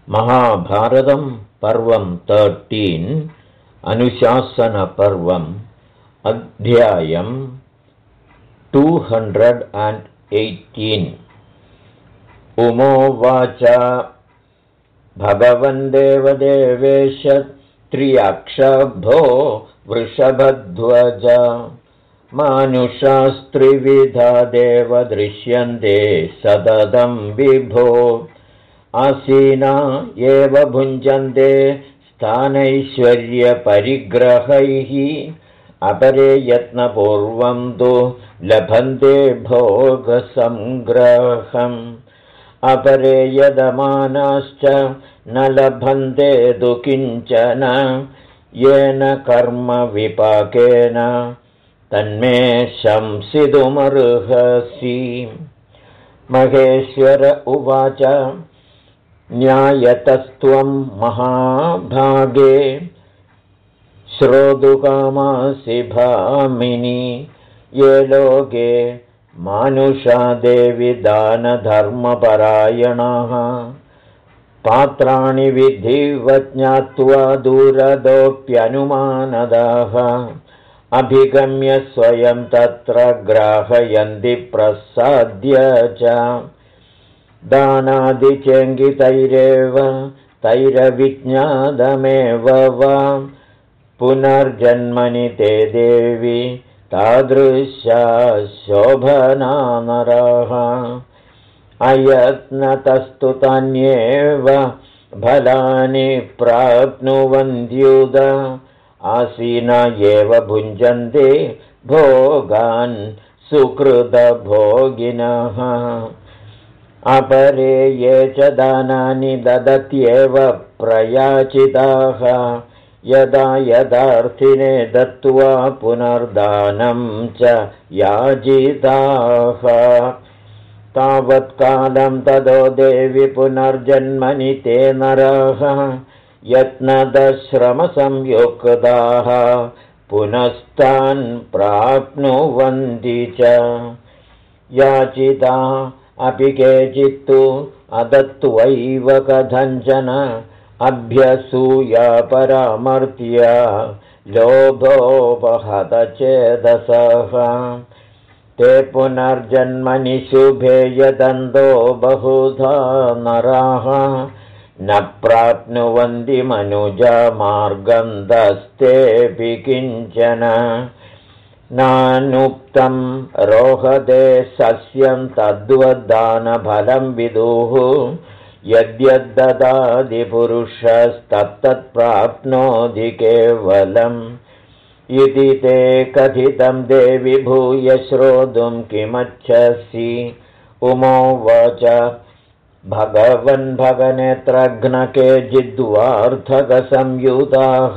महाभारतं पर्वं 13 अनुशासनपर्वम् अध्यायं 218 उमोवाच भगवन् देवदेवेश त्र्यक्षभो वृषभध्वज मानुषास्त्रिविधा देव दृश्यन्ते सततं विभो आसीना एव भुञ्जन्ते स्थानैश्वर्यपरिग्रहैः अपरे यत्नपूर्वं तु लभन्ते भोगसंग्रहम् अपरे यदमानाश्च न लभन्ते तु किञ्चन येन कर्मविपाकेन तन्मे शंसितुमर्हसि। महेश्वर उवाच न्यायतस्त्वं महाभागे श्रोतुकामासि भामिनि ये लोके मानुषा देवि दानधर्मपरायणाः पात्राणि विधिव ज्ञात्वा दूरदोऽप्यनुमानदाः अभिगम्य स्वयं तत्र ग्राहयन्ति प्रसाद्य च दानादिचेङ्गितैरेव तैरविज्ञातमेव वा पुनर्जन्मनि ते देवि तादृशा शोभना नराः अयत्नतस्तु तान्येव फलानि प्राप्नुवन्त्युद आसीना एव भुञ्जन्ते भोगान् सुकृतभोगिनः अपरे ये च दानानि ददत्येव प्रयाचिताः यदा यदार्थिने दत्त्वा पुनर्दानं च याजिताः तावत्कालं तदो देवि पुनर्जन्मनि ते नराः यत्नदश्रमसंयुक्ताः पुनस्तान् प्राप्नुवन्ति च याचिता अपि केचित्तु अदत्त्वैव कथञ्चन अभ्यसूया परामर्त्य लोभोपहतचेतसः ते पुनर्जन्मनि शुभे यदन्तो बहुधा नराः न प्राप्नुवन्ति मनुजा मार्गन्धस्तेऽपि किञ्चन नानुक्तं रोहते सस्यं तद्वद्दानफलं विदुः यद्यद्ददाति पुरुषस्तत्तत्प्राप्नोति केवलम् इति ते कथितं देवि भूय श्रोतुं किमच्छसि। उमोवाच भगवन् भगनेत्रघ्नके जिद्वार्थकसंयुताः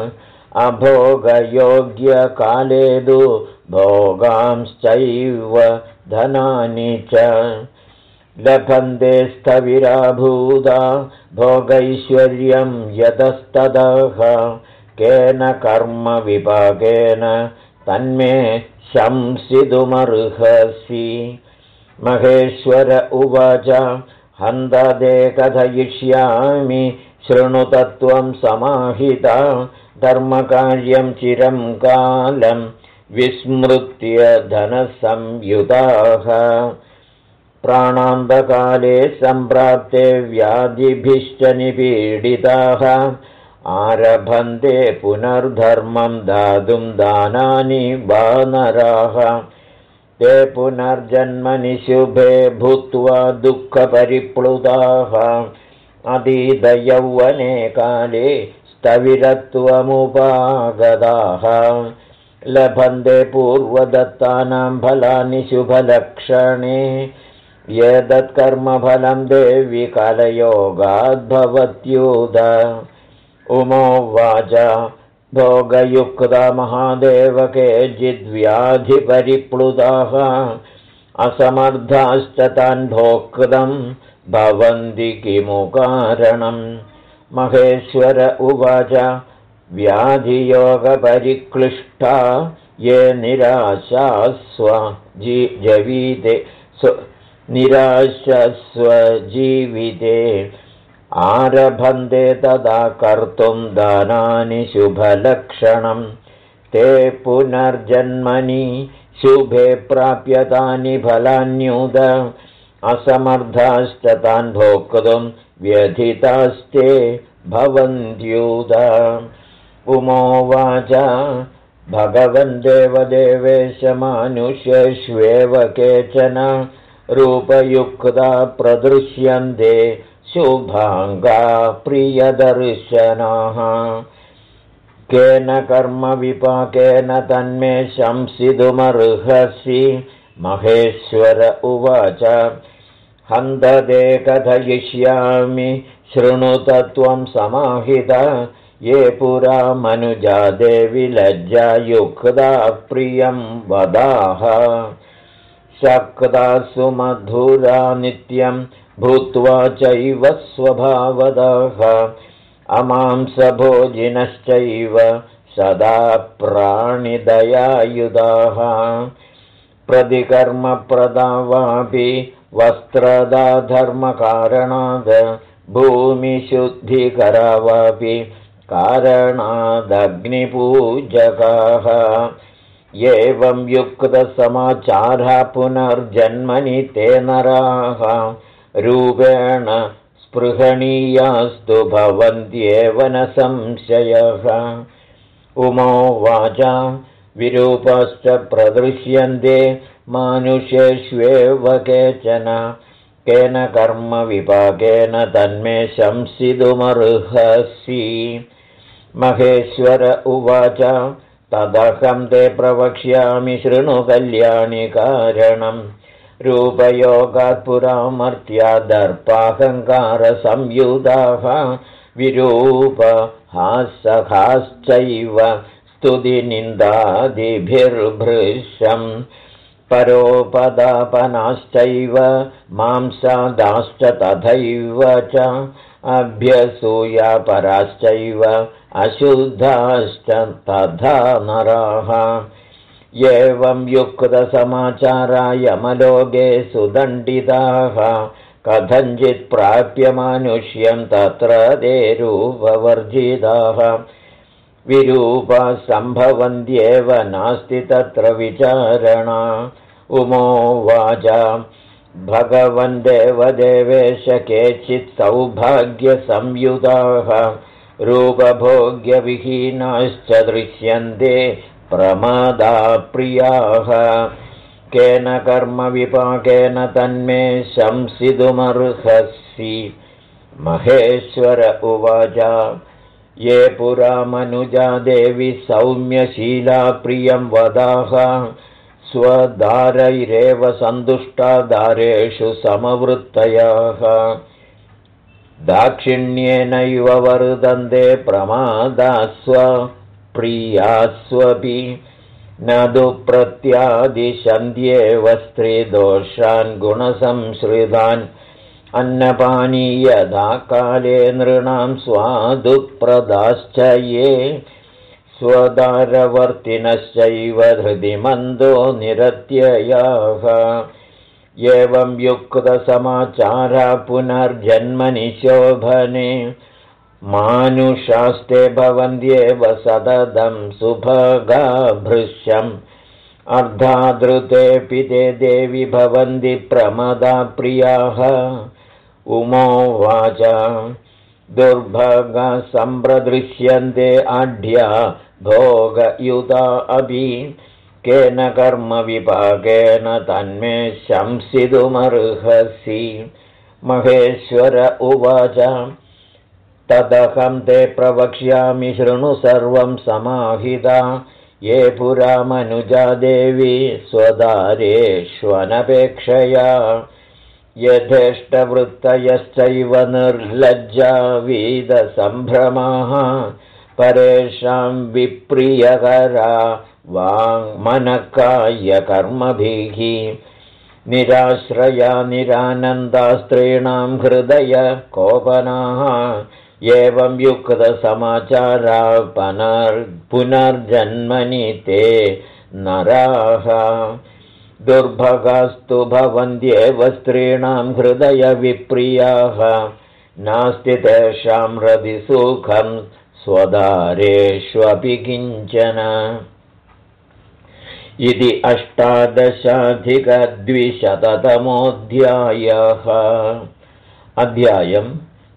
अभोगयोग्यकाले तु भोगांश्चैव धनानि च लभन्ते स्थविराभूता भोगैश्वर्यं यतस्ततः केन कर्म विपाकेन तन्मे शंसितुमर्हसि। महेश्वर उवाच हन्तते कथयिष्यामि शृणुतत्वं समाहिता धर्मकार्यं चिरं कालं विस्मृत्य धनसंयुताः प्राणान्तकाले सम्प्राप्ते व्याधिभिश्च निपीडिताः आरभन्ते पुनर्धर्मं दातुं दानानि वानराः ते पुनर्जन्मनि शुभे भूत्वा दुःखपरिप्लुताः अतीतयौवने काले स्थविरत्वमुपागताः लभन्ते पूर्वदत्तानां फलानि शुभलक्षणे एतत्कर्मफलं देवि कालयोगाद्भवत्युद। उमोवाच भोगयुक्ता महादेव केचिद्व्याधिपरिप्लुताः असमर्थाश्च तान् भोक्तं भवन्ति किमु कारणम्। महेश्वर उवाच व्याधियोगपरिक्लिष्टा ये निराशास्वजीविते आरभन्ते तदा कर्तुं दानानि शुभलक्षणं ते पुनर्जन्मनि शुभे प्राप्यतानि फलान्युद असमर्थाश्च तान् भोक्तुं व्यथितास्ते भवन्त्युद उमोवाच भगवन् देवदेवेश मानुष्येष्वेव केचन रूपयुक्ता प्रदृश्यन्ते शुभाङ्गा प्रियदर्शनाः केन कर्मविपाकेन तन्मे शंसितुमर्हसि महेश्वर उवाच हन्तते कथयिष्यामि शृणुतत्वं समाहिता ये पुरा मनुजा देवि लज्जायुक्ता प्रियं वदाः शक्ता सुमधुरा नित्यं भूत्वा चैव स्वभावतः अमांसभोजिनश्चैव सदा प्राणिदयायुधाः प्रतिकर्मप्रदा वापि वस्त्रदा धर्मकारणाद् भूमिशुद्धिकरा वापि कारणादग्निपूजकाः एवं युक्तसमाचारा पुनर्जन्मनि ते नराः रूपेण स्पृहणीयास्तु भवन्त्येव न संशयः उमोवाच विरूपाश्च प्रदृश्यन्ते मानुषेष्वेव केचन केन कर्मविपाकेन तन्मे शंसितुमर्हसि महेश्वर उवाच तदहं ते प्रवक्ष्यामि शृणु कल्याणि कारणं रूपयोगात् पुरामर्त्या दर्पाहङ्कारसंयुधाः विरूपहासहाश्चैव स्तुतिनिन्दादिभिर्भृशम् परोपदापनाश्चैव मांसादाश्च तथैव च अभ्यसूयापराश्चैव अशुद्धाश्च तथा नराः एवं युक्तसमाचारा यमलोके सुदण्डिताः कथञ्चित् प्राप्य मानुष्यं तत्र ते रूपवर्जिताः विरूपसम्भवन्त्येव नास्ति तत्र विचारणा उमोवाच भगवन् देवदेवेश केचित् सौभाग्यसंयुताः रूपभोग्यविहीनाश्च दृश्यन्ते प्रमादाप्रियाः केन कर्मविपाकेन तन्मे शंसितुमर्हसि महेश्वर उवाच ये पुरा मनुजा देवि सौम्यशीला प्रियं वदाः स्वदारैरेव सन्तुष्टा दारेषु समवृत्तयाः दाक्षिण्येनैव वर्धन्ते प्रमादास्व प्रियास्वपि न दुःप्रत्यादिशन्त्येव स्त्रीदोषान् गुणसंश्रितान् अन्नपानीयदा काले नृणां स्वादुप्रदाश्च ये स्वदारवर्तिनश्चैव धृतिमन्दो निरत्ययाः एवं युक्तसमाचारा पुनर्जन्मनि शोभने मानुषास्ते भवन्त्येव सततं सुभगाभृश्यम् अर्धादृतेऽपि ते देवि भवन्ति प्रमदा प्रियाः उमोवाच दुर्भगा सम्प्रदृश्यन्ते आढ्या भोगयुता अपि केन कर्मविपाकेन तन्मे शंसितुमर्हसि महेश्वर उवाच तदहं ते प्रवक्ष्यामि शृणु सर्वं समाहिता ये पुरा मनुजा देवी स्वदारेष्वनपेक्षया यथेष्टवृत्तयश्चैव निर्लज्जा वीदसम्भ्रमाः परेषां विप्रियकरा वाङ्मनकायकर्मभिः निराश्रया निरानन्दा स्त्रीणां हृदय कोपनाः एवं युक्तसमाचारा पुनर्जन्मनि ते नराः दुर्भगास्तु भवन्त्येव स्त्रीणां हृदयविप्रियाः नास्ति तेषां हृदि सुखं स्वदारेष्वपि किञ्चन। इति 18+200तमोऽध्यायः। अध्यायं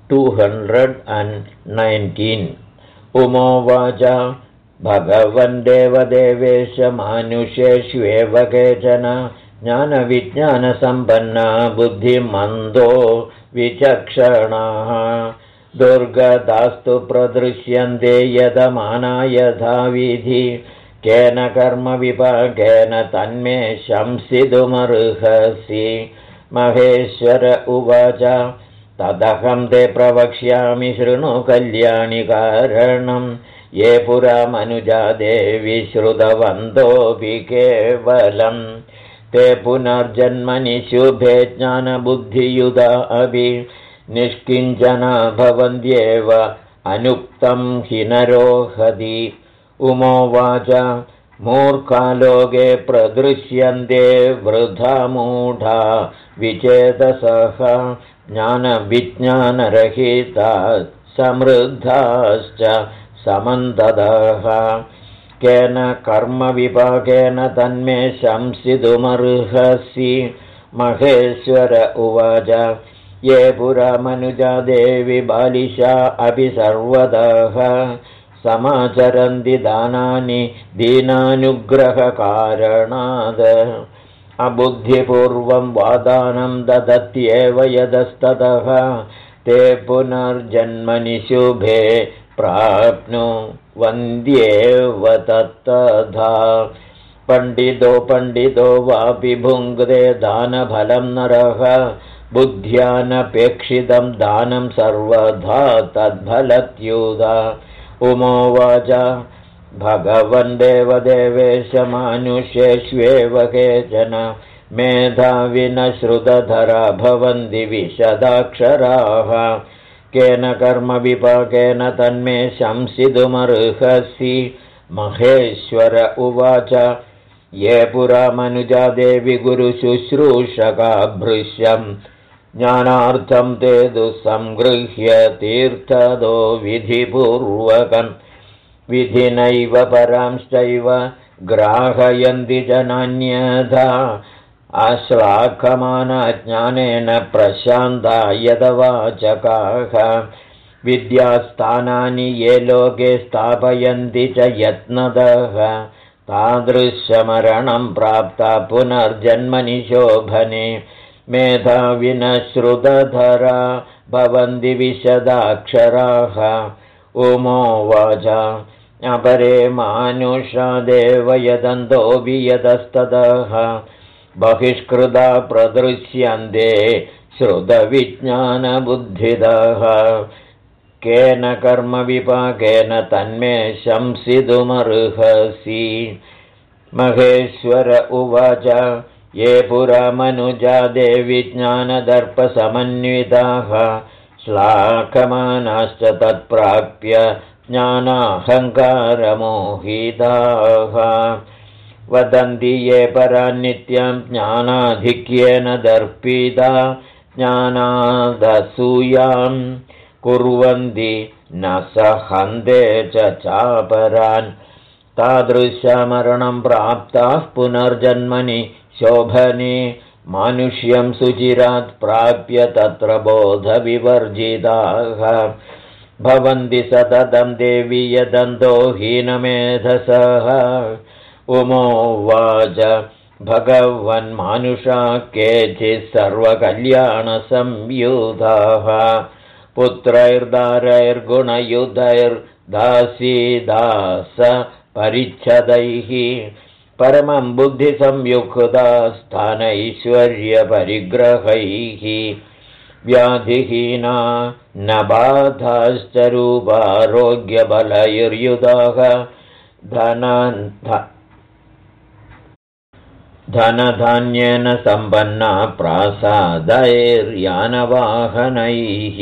219। उमोवाच भगवन् देवदेवेश मानुषेष्वेव केचन ज्ञानविज्ञानसम्पन्ना बुद्धिमन्दो विचक्षणाः दुर्गतास्तु प्रदृश्यन्ते यतमाना यथाविधि केन कर्मविपाकेन तन्मे शंसितुमर्हसि। महेश्वर उवाच तदहं ते प्रवक्ष्यामि शृणु कल्याणि कारणं ये पुरा मनुजा देवि श्रुतवन्तोऽपि केवलं ते पुनर्जन्मनि शुभे ज्ञानबुद्धियुधा अपि निष्किञ्चना भवन्त्येव अनुक्तं हि नरोहति। उमोवाच मूर्खालोके प्रदृश्यन्ते वृथा मूढा विचेतसः ज्ञानविज्ञानरहिता समृद्धाश्च समन्ततः केन कर्मविपाकेन तन्मे शंसितुमर्हसि। महेश्वर उवाच ये पुरा मनुजा देवि बालिशा अपि सर्वतः समाचरन्ति दानानि दीनानुग्रहकारणात् अबुद्धिपूर्वं वादानं ददत्येव यदस्ततः ते पुनर्जन्मनि शुभे प्राप्नुवन्त्येव तत्तथा। पण्डितो वापि भुङ्क्ते दानफलं नरः बुद्ध्यानपेक्षितं दानं सर्वधा तद्फलत्युदा। उमोवाच भगवन् देवदेवेश मानुषेष्वेव केचन मेधाविनः श्रुतधरा भवन्ति विशदाक्षराः केन कर्मविपाकेन तन्मे शंसितुमर्हसि। महेश्वर उवाच ये पुरा मनुजा देवि गुरुशुश्रूषका भृश्यं ज्ञानार्थं ते दुःसंगृह्य तीर्थदो विधिपूर्वकं विधिनैव परांश्चैव ग्राहयन्ति च नान्यथा आश्लाघमाना ज्ञानेन प्रशान्ता यदवाचकाः विद्यास्थानानि ये लोके स्थापयन्ति च यत्नतः तादृशमरणं प्राप्ता पुनर्जन्मनि शोभने मेधाविनः श्रुतधरा भवन्ति विशदाक्षराः। उमोवाच अपरे मानुषा देव यदन्तोऽपि यतस्ततः बहिष्कृता प्रदृश्यन्ते श्रुतविज्ञानबुद्धिदः केन कर्मविपाकेन तन्मे शंसितुमर्हसि। महेश्वर उवाच ये पुरा मनुजा देवि ज्ञानदर्पसमन्विताः श्लाघमानाश्च तत्प्राप्य ज्ञानाहङ्कारमोहिताः वदन्ति ये परान्नित्यं ज्ञानाधिक्येन दर्पिता ज्ञानादसूयां कुर्वन्ति न सहन्ते च चापरान् तादृशमरणं प्राप्ताः पुनर्जन्मनि शोभने मानुष्यं सुचिरात् प्राप्य तत्र बोधविवर्जिताः भवन्ति सततं देवी यदन्तो हीनमेधसः। उमोवाच भगवन्मानुषा केचित् सर्वकल्याणसंयुधाः पुत्रैर्दारैर्गुणयुधैर्दासीदास परिच्छदैः परमं बुद्धिसंयुक्ता स्थानैश्वर्यपरिग्रहैः व्याधिहीना न बाधाश्च रूपारोग्यबलैर्युधाः धनधान्येन सम्पन्ना प्रासादैर्यानवाहनैः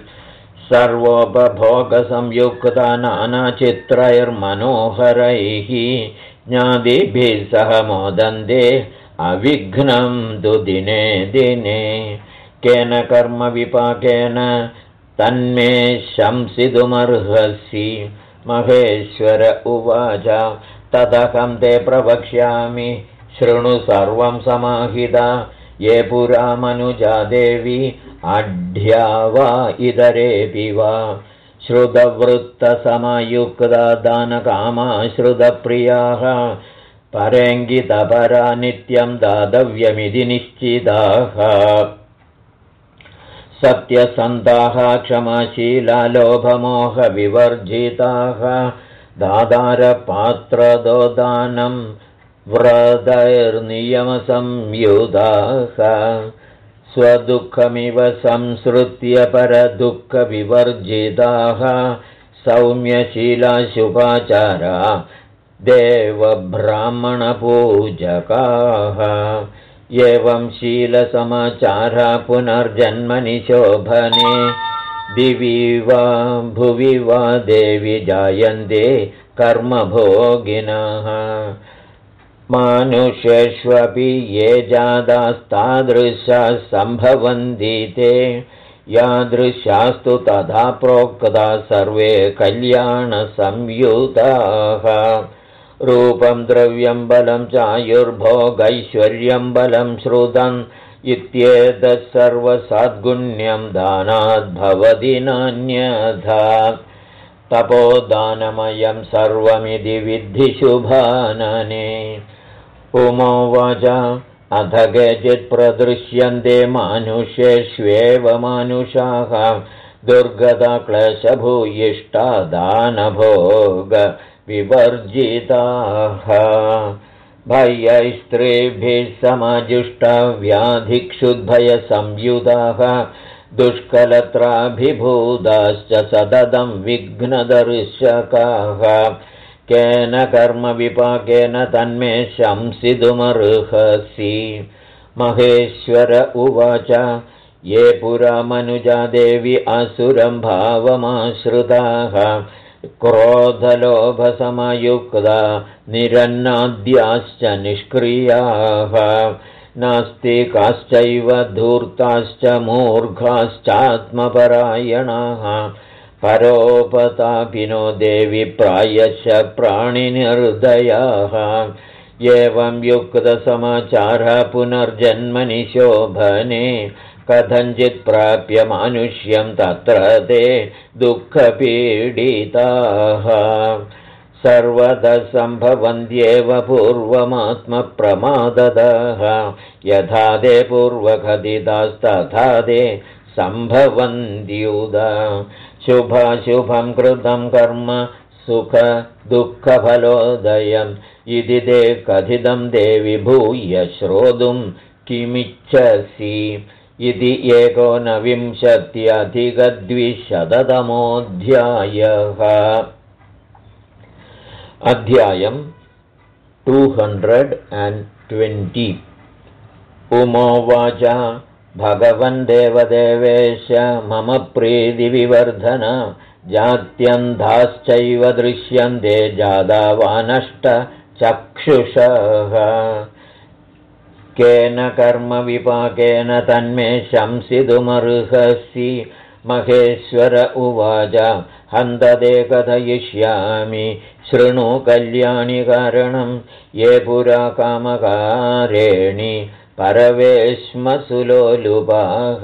सर्वोपभोगसंयुक्ता नानाचित्रैर्मनोहरैः ज्ञातिभिः सह मोदन्ते अविघ्नं तु दिने दिने केन कर्मविपाकेन तन्मे शंसितुमर्हसि। महेश्वर उवाच तदहं ते प्रवक्ष्यामि शृणु सर्वं समाहिता। ये पुरा मनुजा देवी आढ्या वा इतरेऽपि वा श्रुतवृत्तसमयुक्ता दानकामा श्रुतप्रियाः परेङ्गितपरा नित्यं दातव्यमिति निश्चिताः। सत्यसन्ताः क्षमाशीला लोभमोहविवर्जिताः दादारपात्रदो दानं व्रतैर्नियमसंयुताः स्वदुःखमिव संसृत्य परदुःखविवर्जिताः सौम्यशीला शुभाचारा देवब्राह्मणपूजकाः। एवं शीलसमाचारा पुनर्जन्मनि शोभने दिवि वा भुवि वा देवि जायन्ते कर्मभोगिनः। मानुषेष्वपि ये जातास्तादृशाः सम्भवन्ति ते यादृशास्तु तथा प्रोक्ता सर्वे कल्याणसंयुताः। रूपं द्रव्यं बलं चायुर्भोगैश्वर्यं बलं श्रुतम् इत्येतत् सर्वसद्गुण्यं दानाद्भवति नान्यथा। तपोदानमयं सर्वमिति विद्धि शुभानने। उमोवाच अथ केचित् प्रदृश्यन्ते मानुष्येष्वेव मानुषाः दुर्गता क्लेशभूयिष्ठा दानभोग विवर्जिताः भयैस्त्रीभिः समजुष्टा व्याधिक्षुद्भयसंयुताः दुष्कलत्राभिभूताश्च सततं विघ्नदर्शकाः। केन कर्मविपाकेन तन्मे शंसितुमर्हसि। महेश्वर उवाच ये पुरा मनुजा देवी असुरं भावमाश्रिताः क्रोधलोभसमयुक्ता निरन्नाद्याश्च निष्क्रियाः नास्तिकाश्चैव धूर्ताश्च मूर्खाश्चात्मपरायणाः परोपतापिनो देवि प्रायश्च प्राणिनिर्दयाः। एवं युक्तसमाचारः पुनर्जन्मनि शोभने कथञ्चित् प्राप्य मानुष्यं तत्र ते दुःखपीडिताः। सर्वदा सम्भवन्त्येव पूर्वमात्मप्रमादतः यथा ते पूर्वकथितास्तथा ते सम्भवन्त्युदा। शुभाशुभं कृतं कर्म सुखदुःखफलोदयम् इति ते कथितं देवि भूय श्रोतुं किमिच्छसि इति 19-अधिक-200तमोऽध्यायः। अध्यायं 220। उमोवाच भगवन् देवदेवेश मम प्रीतिविवर्धन जात्यन्धाश्चैव दृश्यन्ते जादावानष्टचक्षुषः केन कर्मविपाकेन तन्मे शंसितुमर्हसि। महेश्वर उवाच हन्तते कथयिष्यामि शृणु कल्याणिकारणं ये पुरा कामकारेणि परवेश्मसुलोलुपाः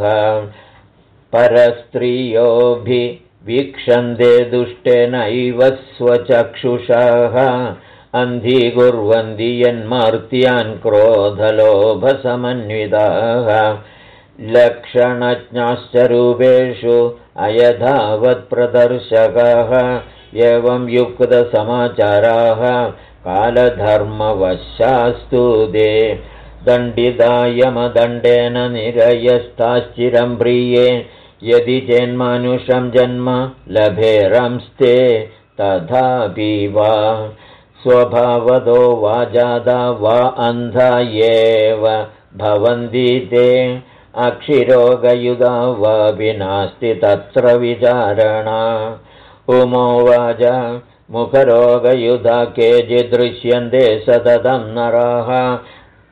परस्त्रियोभिवीक्षन्ते दुष्टेनैव स्वचक्षुषाः अन्धीकुर्वन्ति यन्मार्त्यान् क्रोधलोभसमन्विताः लक्षणज्ञाश्च रूपेषु अयथावत्प्रदर्शकाः एवं युक्तसमाचाराः कालधर्मवशास्तु ते दण्डितायमदण्डेन निरयस्ताश्चिरं प्रिये यदि चेन्मानुषं जन्म लभेरंस्ते तथापि वा स्वभावतो वा जाता वा अन्धा एव भवन्ति ते अक्षिरोगयुधा वापि नास्ति तत्र विचारणा। उमोवाच मुखरोगयुधा केचिदृश्यन्ते सततं नराः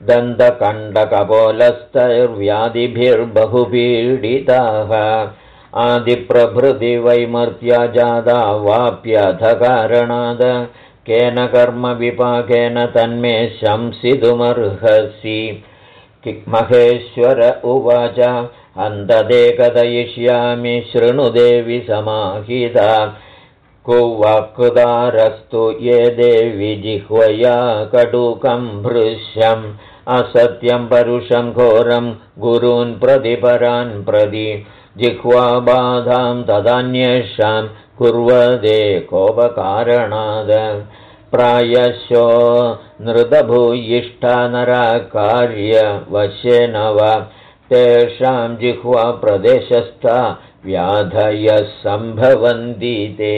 दन्तकण्डकपोलस्तैर्व्याधिभिर्बहुपीडिताः आदिप्रभृति वैमर्त्या जादा वाप्यथ कारणाद केन कर्मविपाकेन तन्मे शंसितुमर्हसि महेश्वर उवाच अन्तदे कथयिष्यामि शृणु देवि समाहिता कुवक्तारस्तु ये देवि जिह्वया कटुकं भृश्यम् असत्यं परुषं घोरं गुरून् प्रति परान् प्रति जिह्वाबाधां तदन्येषां कुर्वदे कोपकारणाद प्रायशो नृतभूयिष्ठा नराकार्यवशेन वा तेषां जिह्वाप्रदेशस्था व्याधयः सम्भवन्ति ते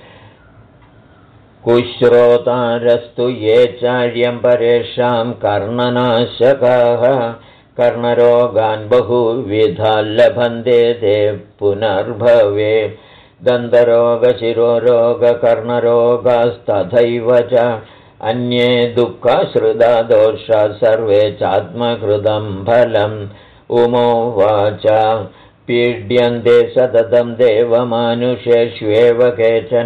कुश्रोतारस्तु ये चार्यं परेषां कर्णनाशकाः कर्णरोगान् बहुविधान् लभन्ते ते पुनर्भवे दन्तरोगशिरोरोगकर्णरोगास्तथैव च अन्ये दुःखाश्रिता दोषा सर्वे चात्मकृतं फलम् उमोवाच पीड्यन्ते सततं देवमानुषेष्वेव केचन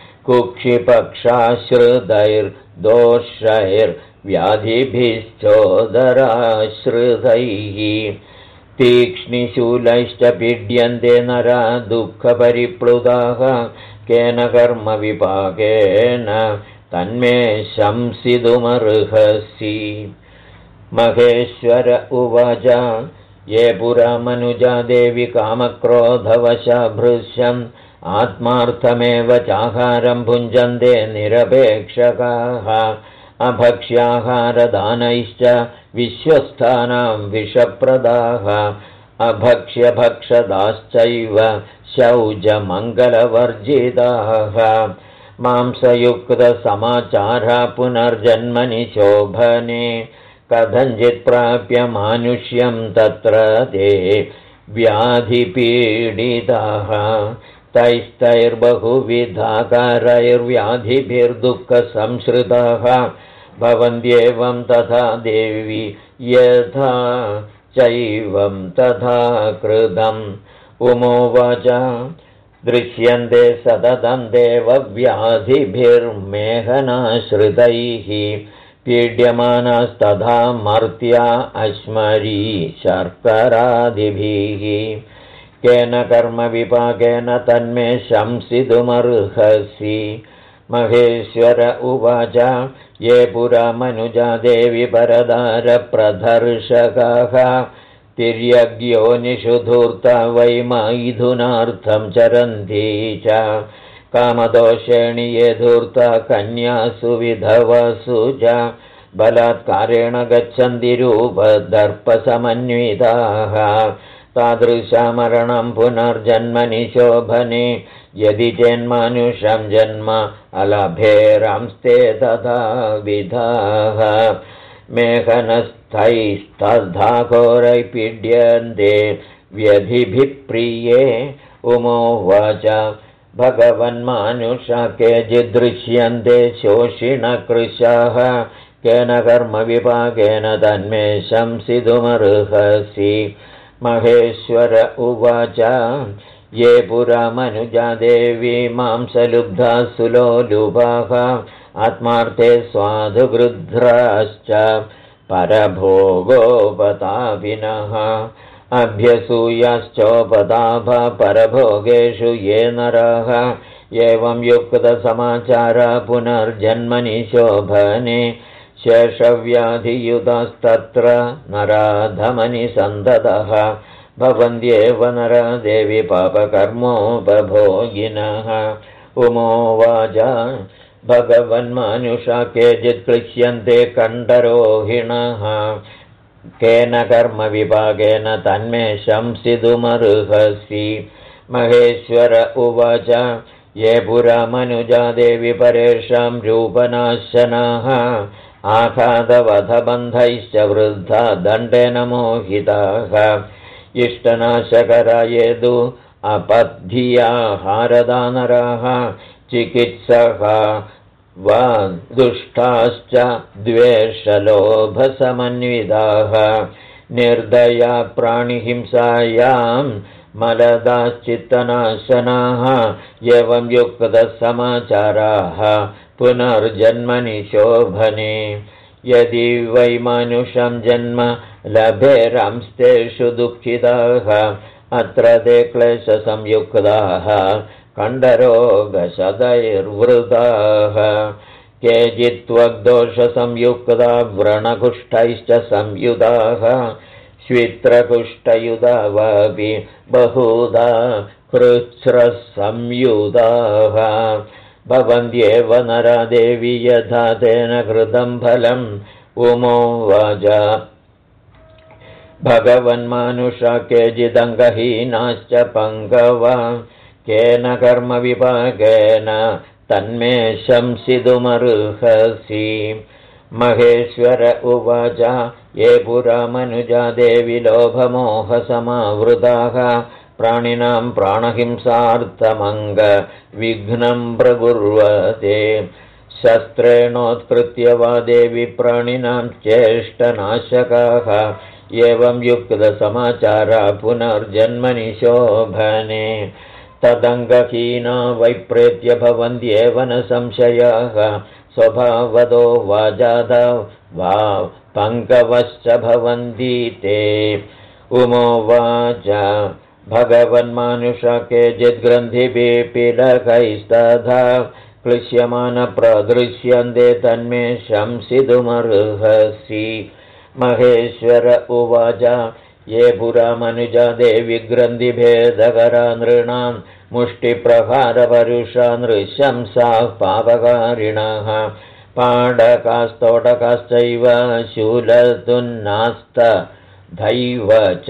कुक्षिपक्षाश्रितैर्दोषैर्व्याधिभिश्चोदराश्रितैः तीक्ष्णिशूलैश्च पीड्यन्ते नरा दुःखपरिप्लुताः केन कर्मविपाकेन तन्मे शंसितुमर्हसि महेश्वर उवाच ये पुरा मनुजा देवि कामक्रोधवशा भृश्यम् आत्मार्थमेव चाहारं भुञ्जन्ते निरपेक्षकाः अभक्ष्याहारदानैश्च विश्वस्थानां विषप्रदाः अभक्ष्यभक्षदाश्चैव शौचमङ्गलवर्जिताः मांसयुक्तसमाचारा पुनर्जन्मनि शोभने कथञ्चित् प्राप्य मानुष्यं तत्र ते व्याधिपीडिताः तैस्तैर्बहुविधाकारैर्व्याधिभिर्दुःखसंश्रिताः भवन्त्येवं तथा देवी यथा चैवं तथा कृतम् उमोवाच दृश्यन्ते सततं देवव्याधिभिर्मेहनाश्रितैः पीड्यमानास्तथा मर्त्या अश्मरी शर्करादिभिः केन कर्मविपाकेन तन्मे शंसितुमर्हसि महेश्वर उवाच ये पुरा मनुजा देवि परदारप्रदर्शकाः तिर्यग्योनिषु धूर्ता वै मैथुनार्थं चरन्ति च कामदोषेण ये धूर्ता कन्यासु विधवसु च बलात्कारेण गच्छन्ति रूपदर्पसमन्विताः तादृशमरणं पुनर्जन्मनि शोभने यदि चेन्मानुषं जन्म अलभेरंस्ते तथा विधाः मेघनस्थैस्तथा घोरै पीड्यन्ते व्यधिभिप्रिये उमोवाच भगवन्मानुषा केचिदृश्यन्ते शोषिणकृशाः केन कर्मविपाकेन तन्मे शंसितुमर्हसि महेश्वर उवाच ये पुरा मनुजा देवी मांसलुब्धा सुलोलुभाः आत्मार्थे स्वाधुगृध्राश्च परभोगोपतापिनः अभ्यसूयाश्चोपतापा परभोगेषु ये नराः एवं युक्तसमाचारा पुनर्जन्मनि शोभने शेषव्याधियुतस्तत्र नराधमनि सन्ततः भवन्त्येव नरा देवी पापकर्मोपभोगिनः उमोवाच भगवन्मानुषा केचित् क्लिश्यन्ते कण्ठरोहिणः केन कर्मविपाकेन तन्मे शंसितुमर्हसि महेश्वर उवाच ये पुरा मनुजा देवी परेषां रूपनाशनाः आघातवधबन्धैश्च वृद्धा दण्डेन मोहिताः इष्टनाशकरा ये तु अपद्धियाहारदानराः चिकित्सका वा दुष्टाश्च द्वेषलोभसमन्विताः निर्दया प्राणिहिंसायां मलदाश्चित्तनाशनाः एवं युक्तसमाचाराः पुनर्जन्मनि शोभने यदि वै मानुषं जन्म लभेरंस्तेषु दुःखिताः अत्र ते क्लेशसंयुक्ताः कण्डरोगशदैर्वृताः केचित्त्वग्दोषसंयुक्ता व्रणकुष्ठैश्च संयुताः श्वित्रकुष्ठयुधा वापि बहुधा कृच्छ्रसंयुताः भवन्त्येव नरा देवी यथा तेन कृतं फलम् उमोवाच भगवन्मानुषा केचिदङ्गहीनाश्च पङ्गवा केन कर्मविपाकेन तन्मे शंसितुमर्हसि महेश्वर उवाच ये पुरा मनुजा देवि लोभमोहसमावृताः प्राणिनां प्राणहिंसार्थमङ्गविघ्नं प्रकुर्वते शस्त्रेणोत्कृत्य वा देवि प्राणिनां चेष्टनाशकाः एवं युक्तसमाचारा पुनर्जन्मनि शोभने तदङ्गहीना वैप्रेत्य भवन्त्येव न संशयाः स्वभावतो वाजादा वा पङ्कवश्च भवन्ति ते उमोवाच भगवन्मानुषा केचिद्ग्रन्थिभिः पीडकैस्तथा क्लिश्यमानप्रदृश्यन्ते तन्मे शंसितुमर्हसि महेश्वर उवाच ये पुरा मनुजा देवि ग्रन्थिभेदकरा नृणां मुष्टिप्रहारपरुषा नृशंसाः पापकारिणः पाडकास्तोटकाश्चैव शूलतुन्नास्तथैव च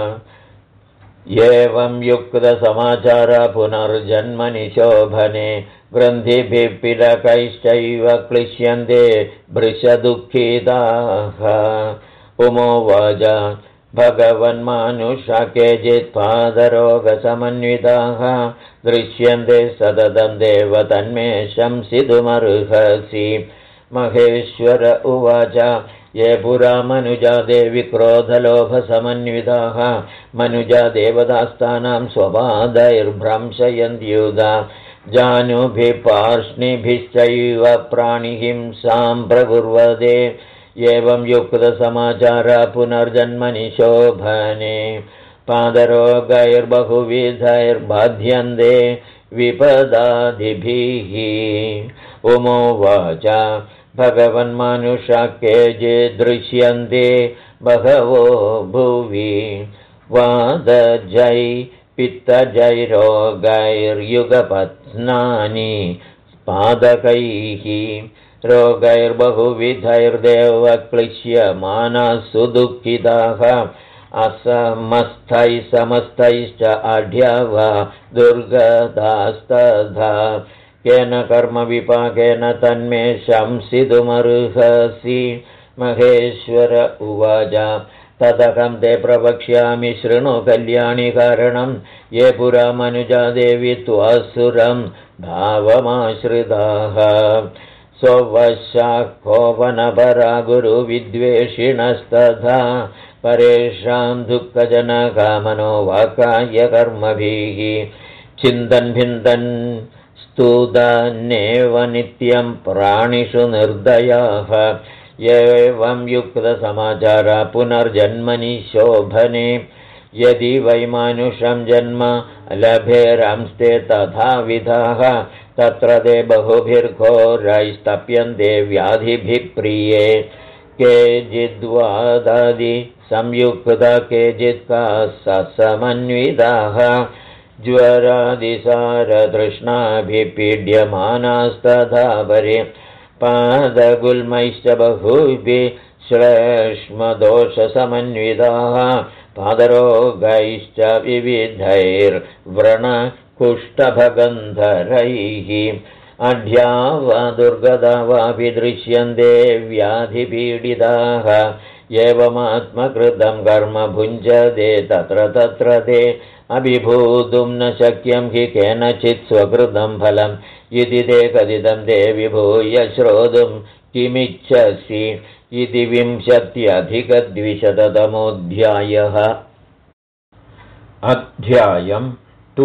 एवं युक्तसमाचारा पुनर्जन्मनि शोभने ग्रन्थिभिः पिलकैश्चैव क्लिश्यन्ते भृशदुःखिताः उमोवाच भगवन्मानुषा केचित्पादरोगसमन्विताः दृश्यन्ते सततं देव तन्मे शंसितुमर्हसि महेश्वर उवाच ये पुरा मनुजा देवि क्रोधलोभसमन्विताः मनुजा देवतास्तानां स्वपादैर्भ्रंशयन्त्युदा जानुभिः पार्ष्णिभिश्चैव प्राणिहिंसां प्रकुर्वते एवं युक्तसमाचारा पुनर्जन्मनि शोभने पादरोगैर्बहुविधैर्बाध्यन्ते विपदादिभिः उमोवाच भगवन्मानुषा केचिदृश्यन्ते बहवो भुवि वादजै पित्तजैरोगैर्युगपत्नानि पादकैः रोगैर्बहुविधैर्देवक्लिश्यमानाः सुदुःखिताः असमस्तैः समस्तैश्च आढ्यावा दुर्गतास्तथा केन कर्मविपाकेन तन्मे शंसितुमर्हसि महेश्वर उवाच तदहं ते प्रवक्ष्यामि शृणु कल्याणिकारणं ये पुरा मनुजा देवि त्वासुरं भावमाश्रिताः स्ववशाः कोपनपरा गुरुविद्वेषिणस्तथा परेषां दुःखजनकामनो वाकायकर्मभिः चिन्तन् भिन्दन् स्तुतान्येव नित्यं प्राणिषु निर्दयाः एवं युक्तसमाचारा पुनर्जन्मनि शोभने यदि वैमानुषं जन्म लभेरंस्ते तथाविधाः तत्र ते बहुभिर्घोरैस्तप्यन्ते व्याधिभिः प्रिये केचिद्वादादि संयुक्ता केचित् कासमन्विताः ज्वरादिसारतृष्णाभिः पीड्यमानास्तथा परे पादगुल्मैश्च बहुभिः श्लेष्मदोषसमन्विताः पादरोगैश्च विविधैर्व्रणकुष्ठभगन्धरैः अढ्या वा दुर्गता वापि दृश्यन्ते व्याधिपीडिताः एवमात्मकृतं कर्म भुञ्जते तत्र ते अभिभूतुं न शक्यं हि केनचित् स्वकृतं फलम् इति ते कथितं ते विभूय श्रोतुं किमिच्छसि इति 20+ 200तमोऽध्यायः। अध्यायम्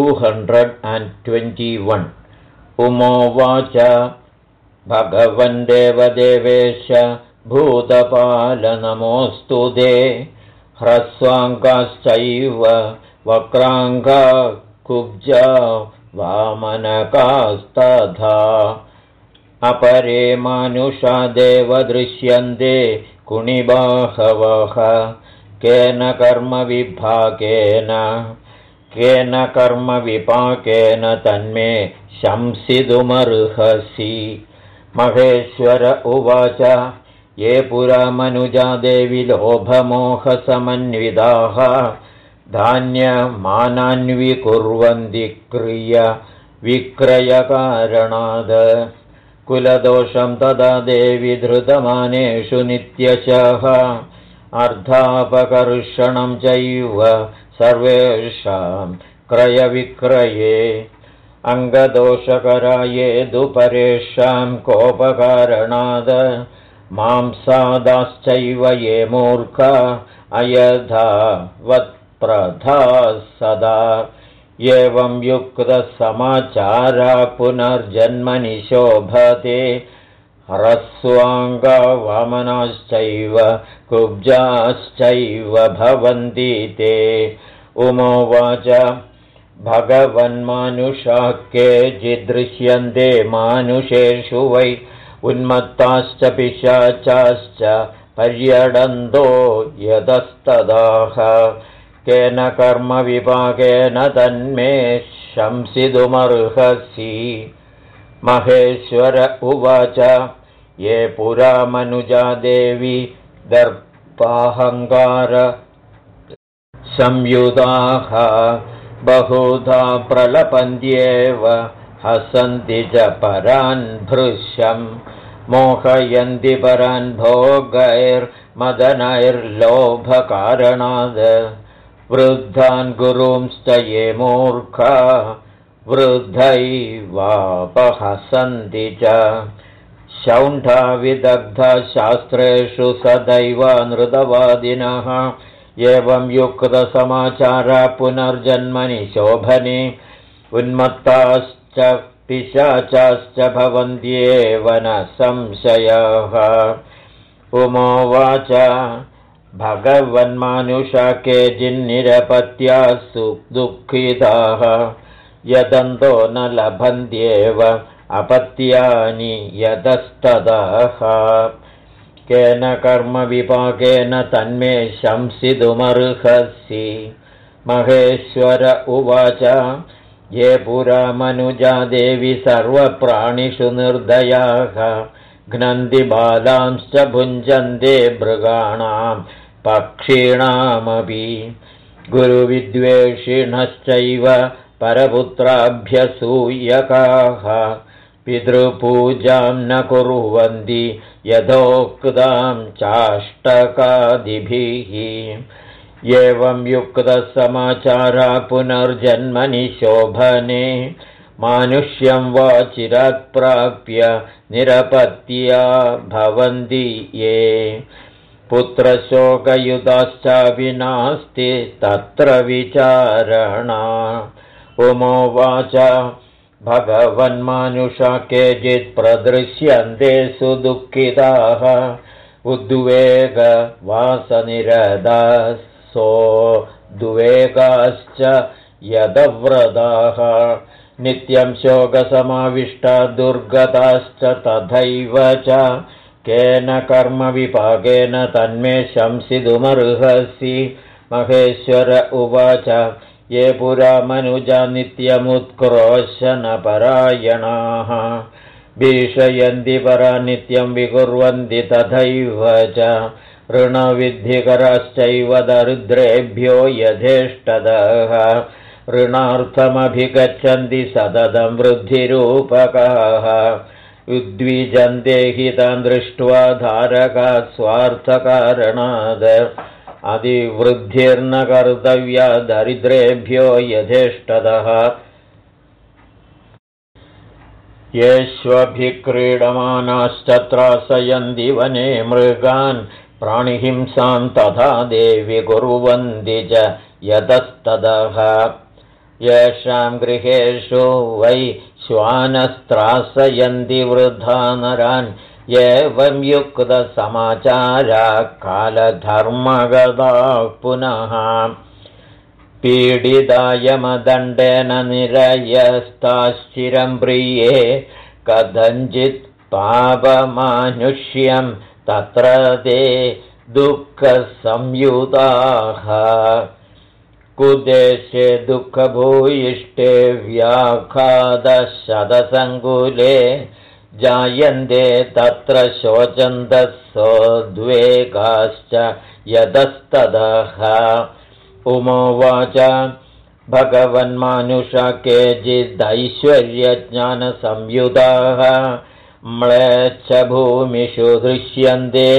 221 उमोवाच भगवन् देवदेवेश भूतपालनमोऽस्तु ते ह्रस्वाङ्गाश्चैव वक्राङ्गा कुब्जा वामनकास्तथा अपरे मानुषा देव दृश्यन्ते कुणिबाहवः केन कर्मविपाकेन तन्मे शंसितुमर्हसि महेश्वर उवाच ये पुरा मनुजा देवि लोभमोहसमन्विताः धान्यमानान्विकुर्वन्ति विक्रयकारणाद् कुलदोषं तदा देवि धृतमानेषु नित्यशः अर्धापकर्षणं चैव सर्वेषां क्रयविक्रये अङ्गदोषकराये दुपरेषां कोपकारणाद् मांसादाश्चैव ये मूर्खा अयथावत्प्रथा सदा एवं युक्तसमाचारा पुनर्जन्मनि शोभते ह्रस्वाङ्गवामनाश्चैव कुब्जाश्चैव भवन्ति ते उमोवाच भगवन्मानुषाः केचिदृश्यन्ते मानुषेषु वै उन्मत्ताश्च पिशाचाश्च पर्यडन्तो यतस्तदाः केन कर्मविपाकेन तन्मे शंसितुमर्हसि महेश्वर उवाच ये पुरा मनुजा देवी दर्पाहङ्कार संयुताः बहुधा प्रलपन्त्येव हसन्ति च परान् भृशं मोहयन्ति परान् भोगैर्मदनैर्लोभकारणाद् वृद्धान् गुरुंश्च ये मूर्खा वृद्धैवापहसन्ति च शौण्ठा विदग्धा शास्त्रेषु सदैव नृतवादिनः एवं युक्तसमाचारा पुनर्जन्मनि शोभने उन्मत्ताश्च पिशाचाश्च भवन्त्येव न संशयः उमोवाच भगवन्मानुषा केचिन्निरपत्यासु दुःखिताः यदन्तो न लभन्त्येव अपत्यानि यतस्ततः केन कर्मविपाकेन तन्मे शंसितुमर्हसि महेश्वर उवाच ये पुरा मनुजा देवि सर्वप्राणिषु निर्दयाः घ्नन्ति बालांश्च भुञ्जन्ते मृगाणां पक्षिणामपि गुरुविद्वेषिणश्चैव परपुत्राभ्यसूयकाः पितृपूजां न कुर्वन्ति यथोक्तां चाष्टकादिभिः एवं युक्तसमाचारा पुनर्जन्मनि शोभने मानुष्यं वा चिरात्प्राप्य निरपत्या भवन्ति ये पुत्रशोकयुताश्चापि नास्ति तत्र विचारणा उमोवाच भगवन्मानुषा केचित् प्रदृश्यन्ते सुदुःखिताः उद्वेगवासनिरदासो दुवेगाश्च यदव्रताः नित्यं शोकसमाविष्टा दुर्गताश्च तथैव च केन कर्मविपाकेन तन्मे शंसितुमर्हसि महेश्वर उवाच ये पुरा मनुजा नित्यमुत्क्रोशनपरायणाः भीषयन्ति परा नित्यं विकुर्वन्ति तथैव च ऋणविद्धिकराश्चैव दरिद्रेभ्यो यथेष्टदः ऋणार्थमभिगच्छन्ति सततं वृद्धिरूपकाः उद्विजन्ते हि तान् दृष्ट्वा धारकात् स्वार्थकारणाद् अधिवृद्धिर्न कर्तव्या दरिद्रेभ्यो यथेष्टदः येष्वभिक्रीडमानाश्च त्रासयन्ति वने मृगान् प्राणिहिंसां तथा देवि कुर्वन्ति च यतस्त तदः येषां गृहेषु वै श्वानस्त्रासयन्ति वृद्धा नरान् एवं युक्तसमाचारा कालधर्मगताः पुनः पीडितायमदण्डेन निरयस्ताश्चिरं प्रिये कथञ्चित् पापमानुष्यं तत्र ते दुःखसंयुताः कुदेशे दुःखभूयिष्ठे व्याघातशतसङ्कुले जायन्ते तत्र शोचन्तः सोद्वेगाश्च यतस्ततः उमोवाच भगवन्मानुषा केचिदैश्वर्यज्ञानसंयुताः म्लेच्छभूमिषु दृश्यन्ते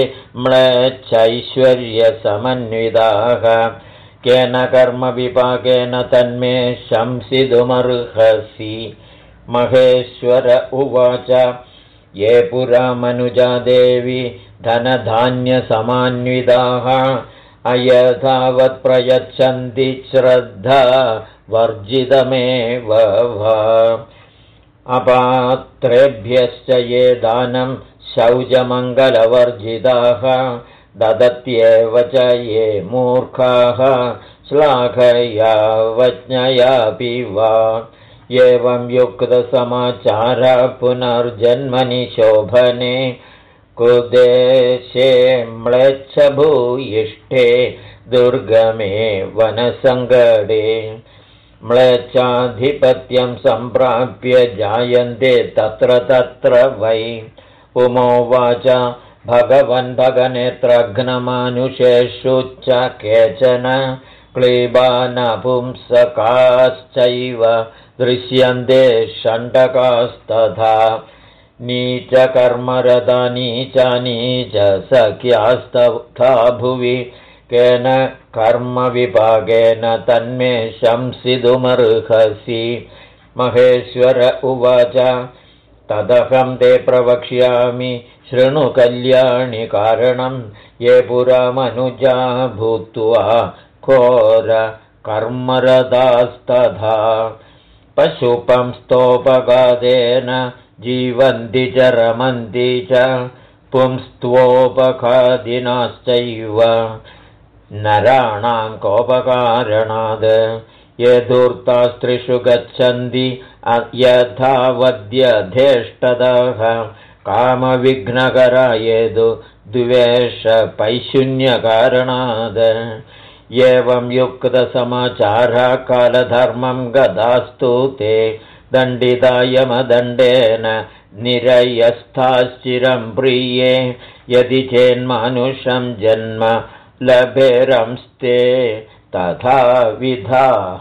म्लेच्छैश्वर्यसमन्विताः केन कर्मविपाकेन तन्मे शंसितुमर्हसि महेश्वर उवाच ये पुरा मनुजा देवी धनधान्यसमान्विताः अयथावत् प्रयच्छन्ति श्रद्धा वर्जितमेव अपात्रेभ्यश्च ये दानं शौचमङ्गलवर्जिताः ददत्येव च ये मूर्खाः श्लाघयावज्ञयापि वा एवं युक्तसमाचारा पुनर्जन्मनि शोभने कुदेशे म्लेच्छभूयिष्ठे दुर्गमे वनसङ्गडे म्लेच्छाधिपत्यं सम्प्राप्य जायन्ते तत्र तत्र वै उमोवाच भगवन् भगनेत्रघ्नमानुषेषु च केचन क्लीबानपुंसकाश्चैव दृश्यन्ते षण्डकास्तथा नीचकर्मरता नीचानि च सख्यास्तथा भुवि केन कर्मविभागेन तन्मे शंसितुमर्हसि महेश्वर उवाच तदहं ते प्रवक्ष्यामि शृणु कल्याणि कारणं ये पुरा मनुजा भूत्वा घोर कर्मरतास्तथा पशुपं स्तोपघातेन जीवन्ति च रमन्ति च पुंस्त्वोपघातिनाश्चैव नराणां कोपकारणाद् ये धूर्तास्त्रिषु गच्छन्ति यथावद्यधेष्टतः कामविघ्नकरा ये द्वेषपैशून्यकारणाद् एवं युक्तसमाचारा कालधर्मं गदास्तु ते दण्डितायमदण्डेन निरयस्थाश्चिरं प्रिये यदि चेन्मानुषं जन्म लभेरंस्ते तथा विधाः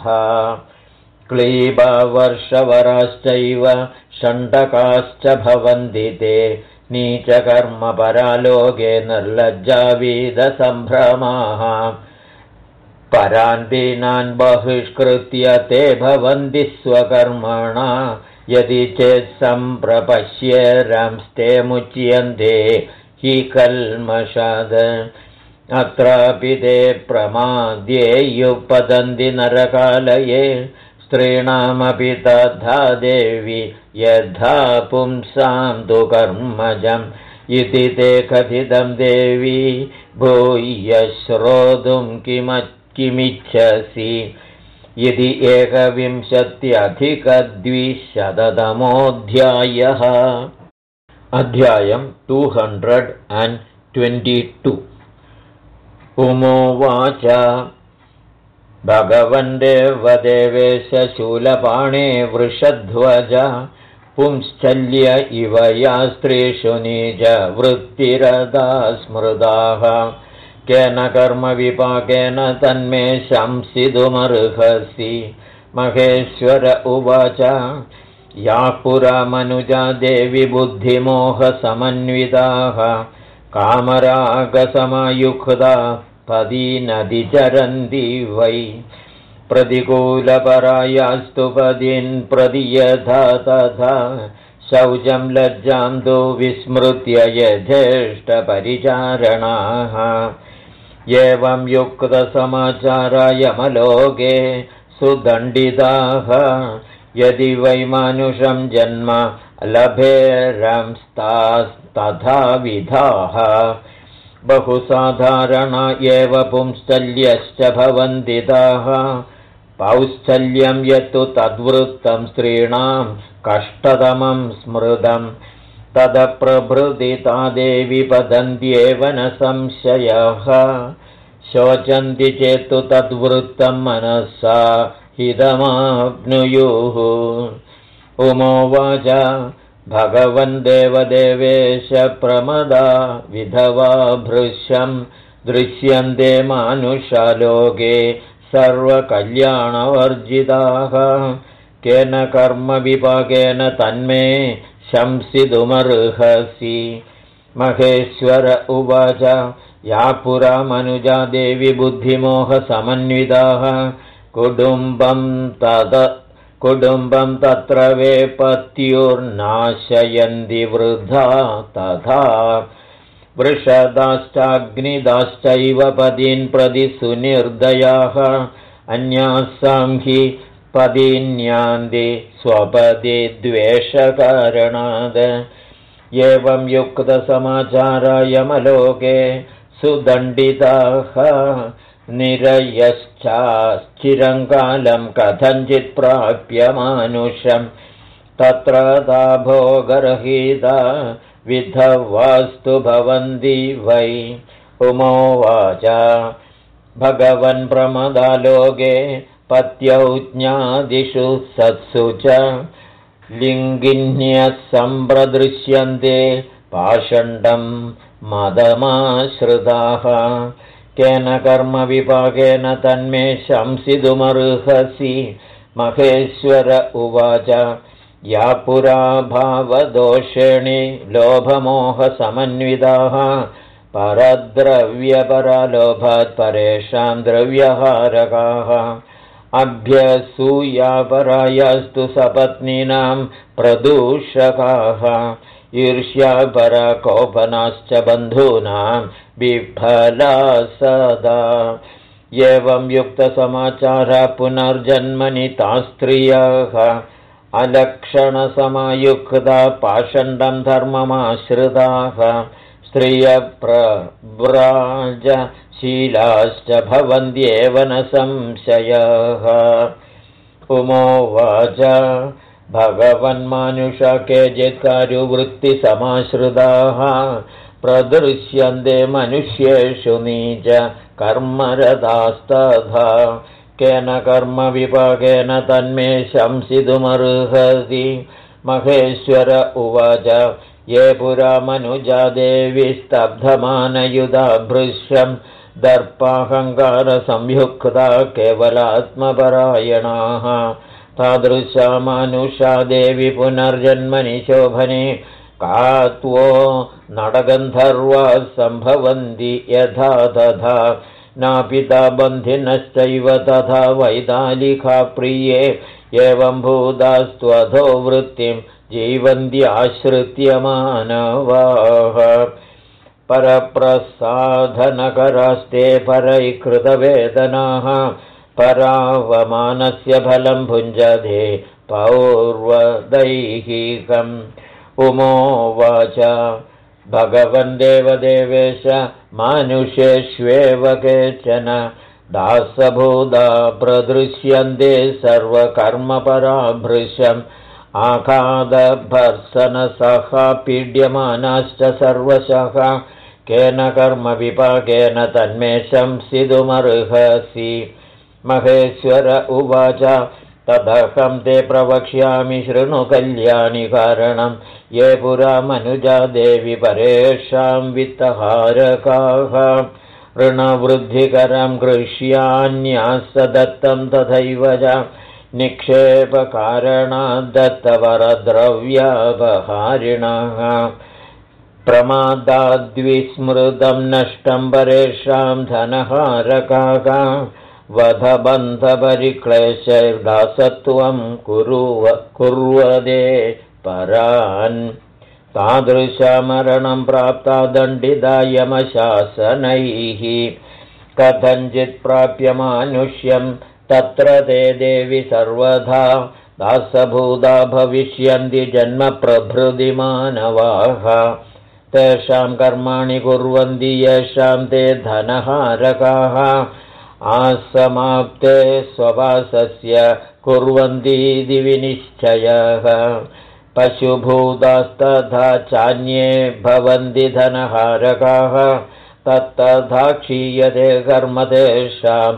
क्लीबावर्षवराश्चैव षण्डकाश्च भवन्ति ते नीचकर्मपरालोके निर्लज्जावीदसम्भ्रमाः परान्तीनान् बहिष्कृत्य ते भवन्ति स्वकर्मणा यदि चेत् सम्प्रपश्येरंस्ते मुच्यन्ते हि कल्मषाद् अत्रापि ते प्रमाद्येयुपतन्ति नरकालये स्त्रीणामपि तथा देवी यथा पुंसां तु कर्मजम् इति ते कथितं देवी भूय श्रोतुं किमिच्छसि यदि 11+200तमोऽध्यायः अध्यायं 222 उमोवाच भगवन् देवदेवेश शूलपाणे वृषध्वज पुंश्चल्य इव या स्त्रीषु नीच वृत्तिरदा स्मृताः केन कर्मविपाकेन तन्मे शंसितुमर्हसि महेश्वर उवाच या पुरा मनुजा देवी बुद्धिमोहसमन्विताः कामरागसमयुक्ता पदीनधिचरन्ति वै प्रतिकूलपरायास्तु पदीन् प्रति यथा तथा शौचं लज्जां तु विस्मृत्य यथेष्टपरिचारणाः एवं युक्तसमाचारायमलोके सुदण्डिताः यदि वै मानुषं जन्म लभेरंस्तास्तथा विधाः बहुसाधारण एव पुंश्चल्यश्च भवन्ति ताः पौश्चल्यं यत्तु तद्वृत्तं स्त्रीणां कष्टतमं स्मृतं तदप्रभृदिता देवी पतन्त्येव न संशयः शोचन्ति चेत्तु तद्वृत्तं मनसा हितमाप्नुयुः उमोवाच भगवन् देवदेवेश प्रमदा विधवा भृश्यं दृश्यन्ते मानुषालोके सर्वकल्याणवर्जिताः केन कर्मविपाकेन तन्मे शंसितुमर्हसि महेश्वर उवाच या पुरा मनुजा देवी बुद्धिमोहसमन्विताः कुटुम्बं तत्र वेपत्युर्नाशयन्ति वृद्धा तथा वृषदाश्चाग्निदाश्चैव पदीन् प्रति सुनिर्दयाः अन्यासां हि पदीन्यान्ति स्वपदि द्वेषकारणात् एवं युक्तसमाचारायमलोके सुदण्डिताः निरयश्चाश्चिरङ्कालं कथञ्चित् प्राप्य मानुषं तत्र ता भोगरहिता विधवास्तु भवन्ति वै उमोवाच भगवन् प्रमदालोके पत्यौ ज्ञादिषु सत्सु च लिङ्गिन्यः सम्प्रदृश्यन्ते पाषण्डं मदमाश्रिताः केन कर्मविपाकेन तन्मे शंसितुमर्हसि महेश्वर उवाच या पुरा भावदोषेणि लोभमोहसमन्विताः परद्रव्यपरलोभात् परेषां द्रव्यहारकाः अभ्यसूयापरायास्तु सपत्नीनां प्रदूषकाः ईर्ष्यापरकोपनाश्च बन्धूनां विफला सदा एवं युक्तसमाचारा पुनर्जन्मनि ताः स्त्रियः अलक्षणसमयुक्ता पाषण्डं धर्ममाश्रिताः स्त्रियप्रव्राजशीलाश्च भवन्त्येव न संशयः उमोवाच भगवन्मानुषा केचित् कार्यवृत्तिसमाश्रिताः प्रदृश्यन्ते मनुष्येषु नीच कर्मरतास्तथा केन कर्मविपाकेन तन्मे शंसितुमर्हसि महेश्वर उवाच ये पुरा मनुजा देवी स्तब्धमानयुधा भृश्यं दर्पाहङ्कारसंयुक्ता केवलात्मपरायणाः तादृशा मानुषा देवी पुनर्जन्मनि शोभने कात्वो नडगन्धर्वा सम्भवन्ति यथा तथा नापिता बन्धिनश्चैव तथा वैतालिका प्रिये एवं भूतास्त्वधो वृत्तिं जीवन्त्याश्रित्य मानवाः परप्रसाधनकरास्ते परैकृतवेदनाः परावमानस्य फलं भुञ्जते पौर्वदैहिकम् उमोवाच भगवन् देवदेवेश मानुषेष्वेव केचन दासभूता प्रदृश्यन्ते सर्वकर्मपराभृशम् आघातभर्त्सनसह पीड्यमानाश्च सर्वशः केन कर्मविपाकेन तन्मे शंसितुमर्हसि महेश्वर उवाच तदहं ते प्रवक्ष्यामि शृणु कल्याणि कारणं ये पुरा मनुजा देवी परेषां वित्तहारकाः ऋणवृद्धिकरं गृह्यान्यास दत्तं तथैव च निक्षेपकारणाद्दत्तवरद्रव्यापहारिणः प्रमादाद्विस्मृतं नष्टं परेषां धनहारकाः वधबन्धपरिक्लेशैर्दासत्वं कुर्वदे परान् तादृशमरणं प्राप्ता दण्डिता यमशासनैः कथञ्चित् प्राप्य मानुष्यं तत्र ते देवि सर्वथा दासभूता भविष्यन्ति जन्मप्रभृति मानवाः तेषां कर्माणि कुर्वन्ति येषां ते धनहारकाः आसमाप्ते स्ववासस्य कुर्वन्तीति विनिश्चयः पशुभूतास्तथा चान्ये भवन्ति धनहारकाः तत्तथा क्षीयते कर्म तेषां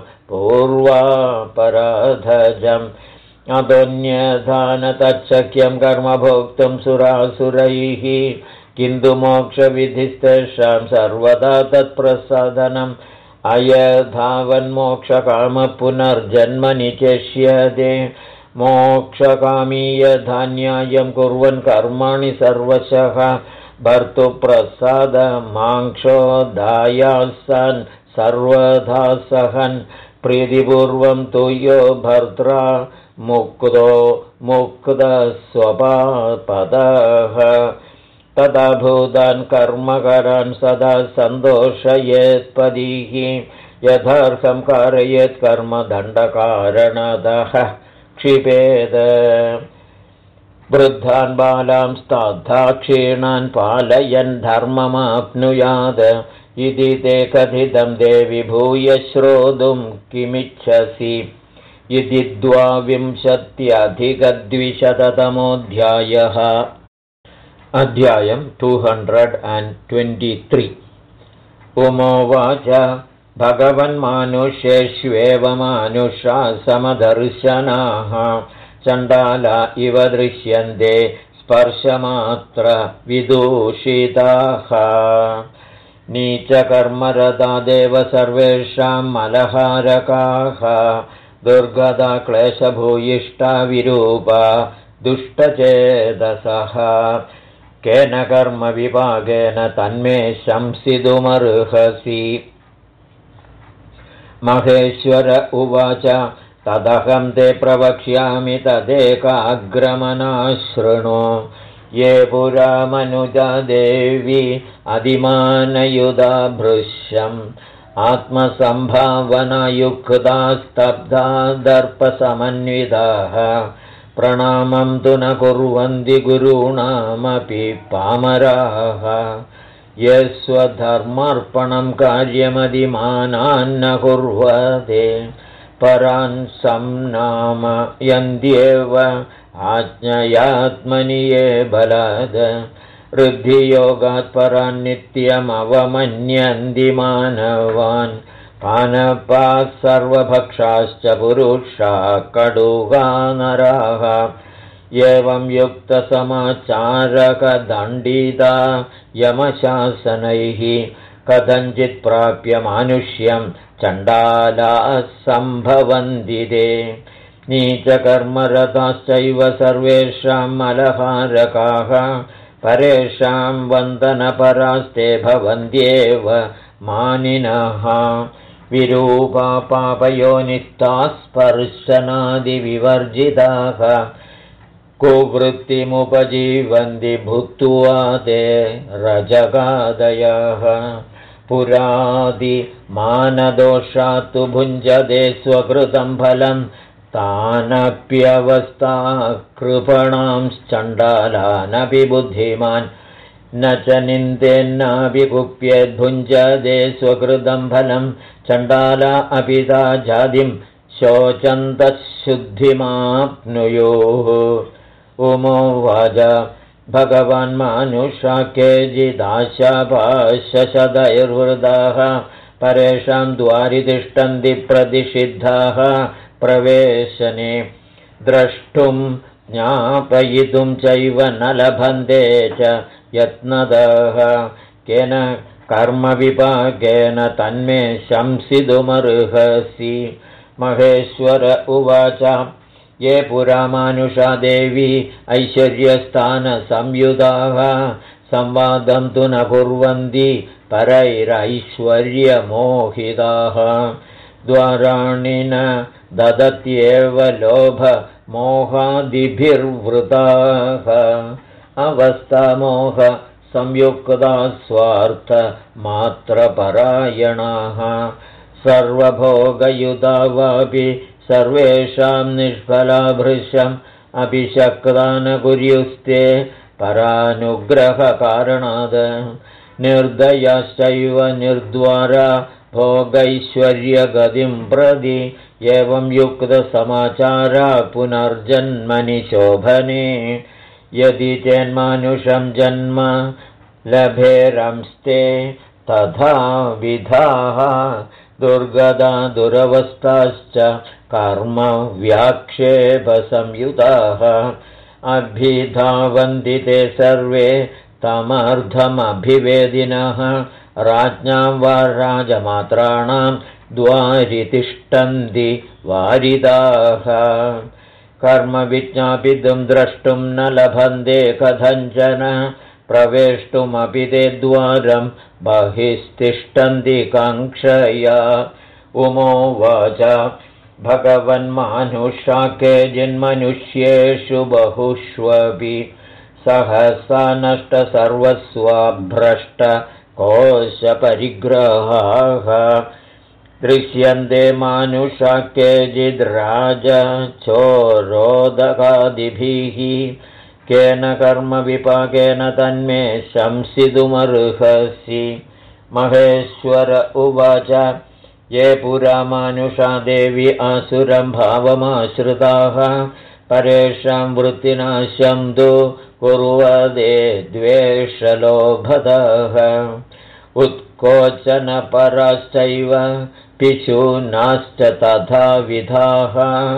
पूर्वापराधजम् अतोऽन्यथा न तच्छक्यं कर्म भोक्तुं सुरासुरैः किन्तु मोक्षविधिस्तेषां सर्वदा तत्प्रसादनम् अयधावन्मोक्षकामः पुनर्जन्म निचेष्यते मोक्षकामी यथा न्यायं कुर्वन् कर्माणि सर्वशः भर्तुप्रसादमाङ्क्षोदायासन् सर्वधा सहन् प्रीतिपूर्वं तु यो भर्त्रा मुक्तो मुक्तस्वपापदः तदा भूतान् कर्मकरान् सदा सन्तोषयेत्पदीः यथार्थं कारयेत् कर्मदण्डकारणतः क्षिपेद वृद्धान् बालांस्तथा क्षीणान् पालयन् धर्ममाप्नुयात् इति ते कथितं देवि भूय श्रोतुं किमिच्छसि इति 22अधिकद्विशततमोऽध्यायः अध्यायं 223 उमोवाच भगवन्मानुष्येष्वेव मानुषा समदर्शनाः चण्डाला इव दृश्यन्ते स्पर्शमात्र विदूषिताः नीचकर्मरता देव सर्वेषां मलहारकाः दुर्गता क्लेशभूयिष्टा विरूपा दुष्टचेतसः केन कर्मविभागेन तन्मे शंसितुमर्हसि महेश्वर उवाच तदहं ते प्रवक्ष्यामि तदेकाग्रमनाशृणु ये पुरा मनुजा देवी अधिमानयुधा भृश्यम् आत्मसम्भावनायुक्ता स्तब्धा दर्पसमन्विताः प्रणामं तु न कुर्वन्ति गुरूणामपि पामराः ये स्वधर्मार्पणं कार्यमधिमानान्न कुर्वते परान् संनामयन्त्येव आज्ञयात्मनि ये बलाद ऋद्धियोगात् परान् नित्यमवमन्यन्ति मानवान् पानपाः सर्वभक्षाश्च पुरुषा कटुका नराः एवं युक्तसमाचारकदण्डिता यमशासनैः कथञ्चित् प्राप्य मानुष्यं चण्डालाः सम्भवन्ति ते नीचकर्मरताश्चैव सर्वेषां मलहारकाः परेषां वन्दनपरास्ते भवन्त्येव मानिनः विरूपा पापयोनिस्ताः स्पर्शनादिविवर्जिताः कुवृत्तिमुपजीवन्ति भूत्वा ते रजगादयः पुरादिमानदोषात् तु भुञ्जते स्वकृतं फलं तानप्यवस्था कृपणांश्चण्डालानपि बुद्धिमान् न च निन्देन्नाभिकुप्यद्भुञ्जते स्वकृतं फलं चण्डाला अपिता जातिं शोचन्तः शुद्धिमाप्नुयुः उमोवाच भगवान् मानुषा केचिदाशापाशशतैर्वृताः परेषां द्वारि तिष्ठन्ति प्रतिषिद्धाः प्रवेशने द्रष्टुं ज्ञापयितुं चैव न लभन्ते च यत्नतः केन कर्मविपाकेन तन्मे शंसितुमर्हसि महेश्वर उवाच ये पुरा मानुषा देवी ऐश्वर्यस्थानसंयुताः संवादं तु न कुर्वन्ति परैरैश्वर्यमोहिताः द्वाराणि न ददत्येव लोभमोहादिभिर्वृताः अवस्थामोह संयुक्ता स्वार्थमात्रपरायणाः सर्वभोगयुधा वापि सर्वेषां निष्फलाभृशम् अभिशक्ता न कुर्युस्ते परानुग्रहकारणात् निर्दयाश्चैव निर्द्वारा भोगैश्वर्यगतिं प्रति एवं युक्तसमाचारा पुनर्जन्मनि शोभने यदि चेन्मानुषं जन्म लभेरंस्ते तथा विधाः दुर्गदा दुरवस्थाश्च कर्म व्याक्षेपसंयुताः अभिधावन्ति ते सर्वे तमर्थमभिवेदिनः राज्ञां वा राजमात्राणां द्वारि तिष्ठन्ति वारिदाः कर्म विज्ञापितुं द्रष्टुं न लभन्ते कथञ्चन प्रवेष्टुमपि ते द्वारं बहिस्तिष्ठन्ति काङ्क्षया उमोवाच भगवन्मानुषा केचिन्मनुष्येषु बहुष्वपि सहसा नष्टसर्वस्वाभ्रष्टकोशपरिग्रहाः दृश्यन्ते मानुषा केचिद्राजचोरोदकादिभिः केन कर्मविपाकेन तन्मे शंसितुमर्हसि महेश्वर उवाच ये पुरा मानुषा देवी आसुरं भावमाश्रिताः परेषां वृत्तिनाशं तु कुर्वते द्वेषलोभतः उत्कोचनपराश्चैव पिशूनाश्च तथा विधाः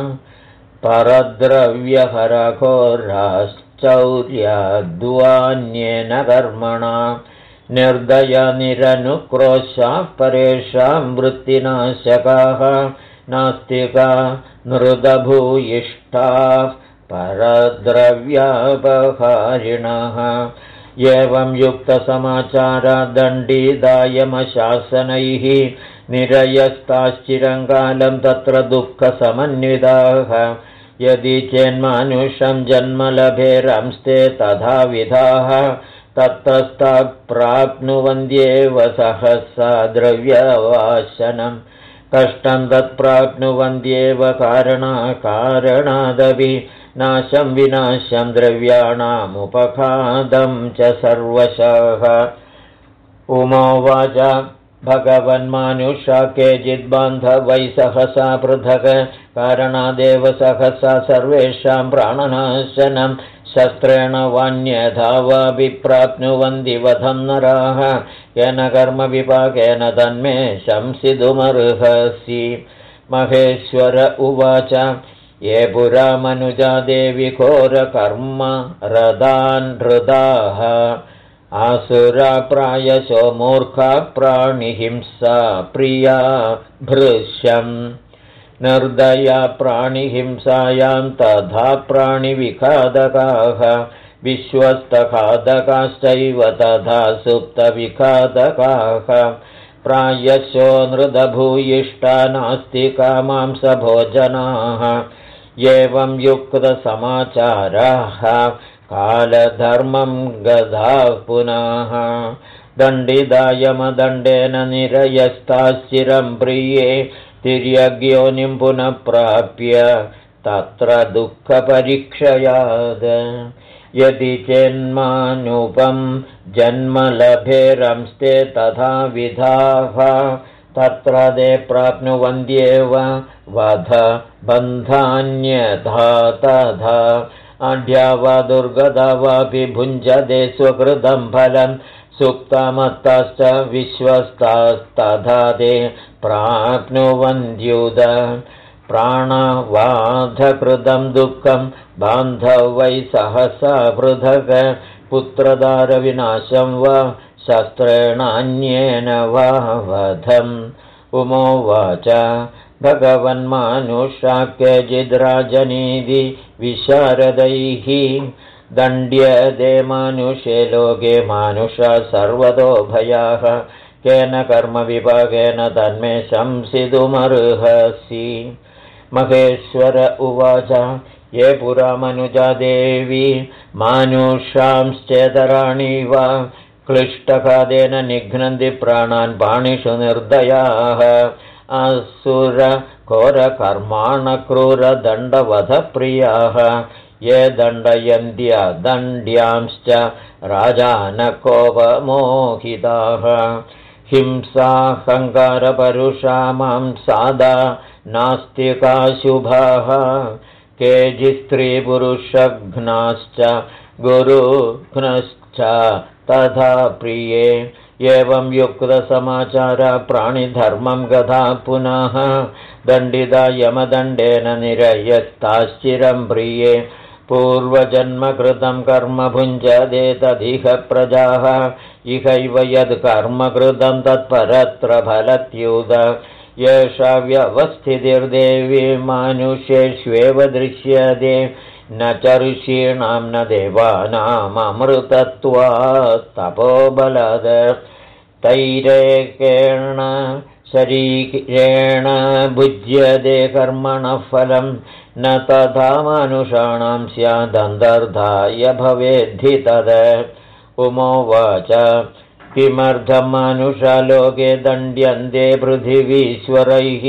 परद्रव्यहरघोराश्चौर्याद्वान्येन कर्मणा निर्दया निरनुक्रोशाः परेषां वृत्तिनाशकाः नास्तिका नृदभूयिष्ठाः परद्रव्यापहारिणः एवं युक्तसमाचारा दण्डिदायमशासनैः निरयस्ताश्चिरङ्कालं तत्र दुःखसमन्विताः यदि चेन्मानुषं जन्म लभेरंस्ते तथा विधाः तत्तस्ता प्राप्नुवन्त्येव सहसा द्रव्यवाशनं कष्टं तत्प्राप्नुवन्त्येव कारणादपि नाशं विनाशं द्रव्याणामुपखादं च सर्वशः उमोवाच भगवन्मानुषा केचिद्बान्धवै सहसा पृथक् कारणादेव सहसा सर्वेषां प्राणनाशनं शस्त्रेण वान्यथा वापि प्राप्नुवन्ति वधं नराः येन कर्मविपाकेन तन्मे शंसितुमर्हसि महेश्वर उवाच ये पुरा मनुजा देवि घोरकर्म रदान् हृदाः आसुरा प्रायशो मूर्खा प्राणिहिंसा प्रिया भृश्यम् निर्दया प्राणिहिंसायां तथा प्राणिविघातकाः विश्वस्तघातकाश्चैव तथा सुप्तविघातकाः प्रायशो नृदभूयिष्ठा नास्तिका मांसभोजनाः एवं युक्तसमाचाराः कालधर्मं गधाः पुनः दण्डिदायमदण्डेन निरयस्ताश्चिरं प्रिये तिर्यग्योनिं पुनः प्राप्य तत्र दुःखपरीक्षयात् यदि चेन्मानुपं जन्म लभेरंस्ते तथा विधाः तत्र ते प्राप्नुवन्त्येव वध बन्धान्यथा तथा आढ्या वा दुर्गदा वापि भुञ्जते स्वकृतं फलं सुप्तमत्ताश्च विश्वस्तास्तथा ते प्राप्नुवन्त्युद प्राणवाधकृतं दुःखं बान्धवै सहसा पृथक् पुत्रदारविनाशं वा शस्त्रेणान्येन वा वधम् उमोवाच भगवन्मानुषा केचिद्राजनीति विशारदैः दण्ड्यते मानुषे लोके मानुषा सर्वतो भयाः केन कर्मविपाकेन तन्मे शंसितुमर्हसि महेश्वर उवाच ये पुरा मनुजा देवी मानुषांश्चेतराणि वा क्लिष्टकादेन निघ्नन्ति प्राणान् पाणिषु निर्दयाः असुरघोरकर्माणक्रूरदण्डवधप्रियाः ये दण्डयन्त्यदण्ड्यांश्च राजानकोपमोहिताः हिंसाहङ्कारपरुषा मांसादा नास्तिकाशुभाः केचिस्त्रीपुरुषघ्नाश्च गुरुघ्नश्च तथा प्रिये एवं युक्तसमाचार प्राणिधर्मं गधा पुनः दण्डिता यमदण्डेन निरयस्ताश्चिरं प्रिये पूर्वजन्मकृतं कर्म भुञ्जते तदिह प्रजाः इहैव यत्कर्मकृतं तत्परत्र फलत्युत येषा व्यवस्थितिर्देवी मानुष्येष्वेव दृश्यते न च ऋषीणां न देवानाममृतत्वात् तपोबलात् तैरेकेण शरीरेण भुज्यते कर्मणः फलं न तथा मानुषाणां स्यादन्तर्धाय भवेद्धि तद् उमोवाच किमर्थं मानुषा लोके दण्ड्यन्ते पृथिवीश्वरैः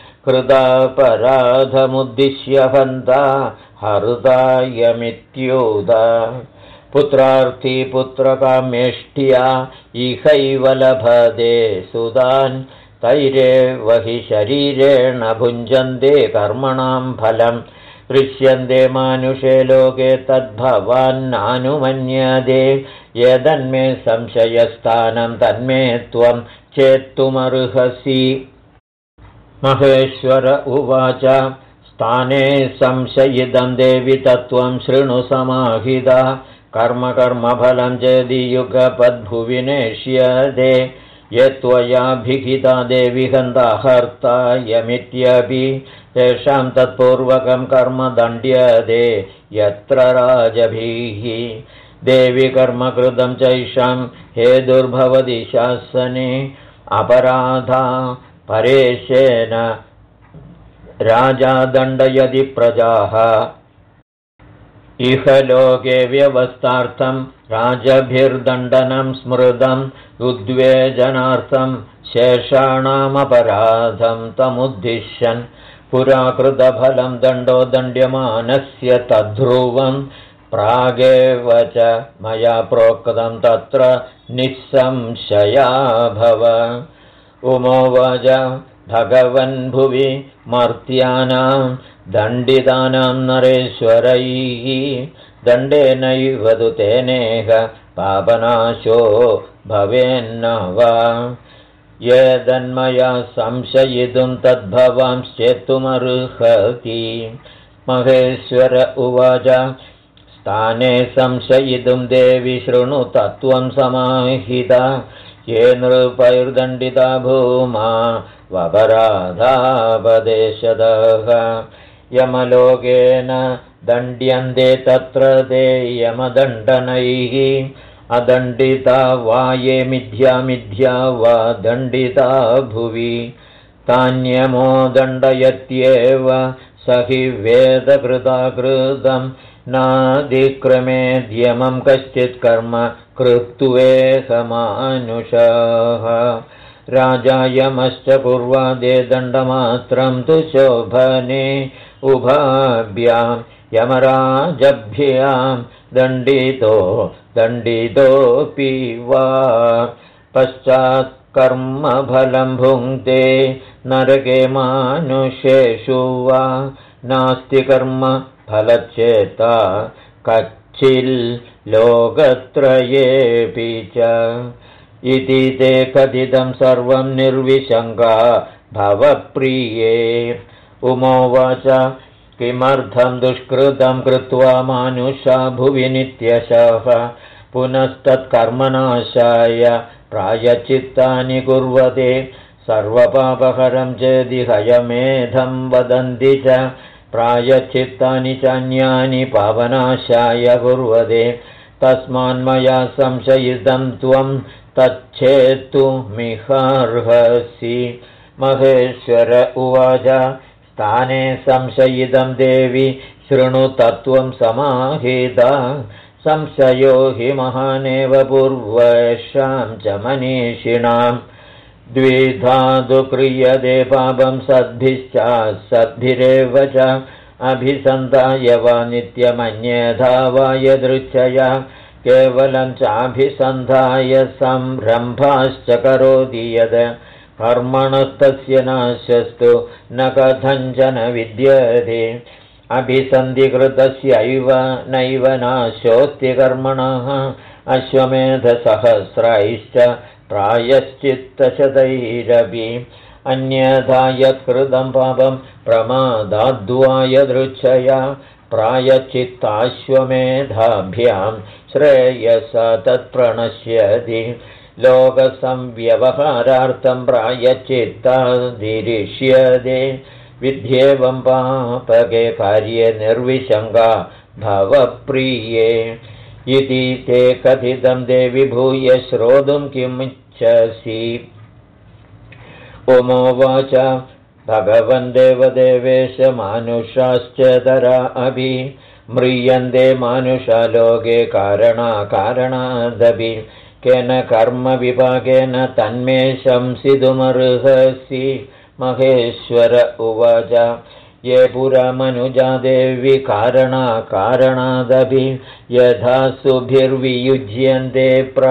कृतापराधमुद्दिश्य हन्ता हृदायमित्युत पुत्रार्थी पुत्रकामेष्ट्या इहैव लभते सुतान् तैरेव हि शरीरेण भुञ्जन्ते कर्मणां फलं दृश्यन्ते मानुषे लोके तद्भवान्नानुमन्यते यदन्मे संशयस्थानं तन्मे त्वं चेत्तुमर्हसि महेश्वर उवाच स्थाने संशयितं देवि तत्त्वं शृणु समाहिता कर्मफलं चेदि युगपद्भुवि नेष्यते यत्त्वयाभिहिता देवि हन्ता हर्ता यमित्यपि तेषां तत्पूर्वकं कर्म दण्ड्यते यत्र राजभिः देवि कर्मकृतं चैषां हेतुर्भवति शासने अपराधा परेशेन राजा दण्डयति प्रजाः इह लोके व्यवस्थार्थं राजभिर्दण्डनं स्मृतम् उद्वेजनार्थं शेषाणामपराधं तमुद्दिश्यन् पुराकृतफलं दण्डो दण्ड्यमानस्य तद्ध्रुवं प्रागेव च मया प्रोक्तं तत्र निःसंशया भव उमोवाच भगवन् भुवि मर्त्यानां दण्डितानां नरेश्वरैः दण्डेनैव तु तेनेह पापनाशो भवेन्न वा यदन्मया संशयितुं तद्भवांश्चेत्तुमर्हति महेश्वर उवाच स्थाने संशयितुं देवि शृणु तत्त्वं समाहिता ये नृपैर्दण्डिता भूमा वपराधापदेशतः यमलोकेन दण्ड्यन्ते तत्र ते यमदण्डनैः अदण्डिता वा ये मिथ्या वा दण्डिता भुवि तान्यमो दण्डयत्येव स हि वेदकृताकृतं नादिक्रमेद्यमं कश्चित् कर्म कृत्वेहमानुषः राजा यमश्च कुर्वादे दण्डमात्रं तु शोभने उभाभ्यां यमराजभ्यां दण्डितोऽपि वा पश्चात् कर्मफलं भुङ्क्ते नरके मानुषेषु वा नास्ति कर्म फलच्चेता कच्चिल्लोकत्रयेऽपि च इति ते कथितं सर्वं निर्विशङ्का भवप्रिये उमोवाच किमर्थं दुष्कृतं कृत्वा मानुषा भुवि नित्यशः पुनस्तत्कर्मनाशाय प्रायश्चित्तानि कुर्वते सर्वपापहरं चेदि हयमेधं वदन्ति च प्रायश्चित्तानि चान्यानि पावनाशाय कुर्वते तस्मान्मया संशयितं त्वं तच्छेत्तुमिहार्हसि महेश्वर उवाच स्थाने संशयितं देवि शृणु तत्त्वं समाहिता संशयो हि महानेव पूर्वेषां च मनीषिणां द्विधातु क्रियते पापं सद्भिश्चासद्भिरेव च अभिसन्धाय वा नित्यमन्यथा वा यदृच्छया केवलं चाभिसन्धाय संरम्भाश्च करोति यद् कर्मणस्तस्य नाशस्तु न कथञ्चन विद्यते अभिसन्धिकृतस्यैव नैव नाशोऽस्ति कर्मणः अश्वमेधसहस्रैश्च प्रायश्चित्तशतैरपि अन्यथा यत्कृतं पापं प्रमादाद्वा यदृच्छया प्रायश्चित्ताश्वमेधाभ्यां श्रेयसा तत्प्रणश्यति लोकसंव्यवहारार्थं प्रायश्चित्तादिरिष्यते विध्येवं पापके कार्ये निर्विशङ्का भवप्रिये इति ते कथितं देवि भूय श्रोतुं किमिच्छसि उमोवाच भगवन् देवदेवेश मानुषाश्च तरा अभि म्रियन्ते मानुषालोके कारणादपि केन कर्मविभागेन तन्मे शंसितुमर्हसि महेश्वर उवाच ये पुरा मनुजा देवी कारणादपि यथा सुभिर्वियुज्यन्ते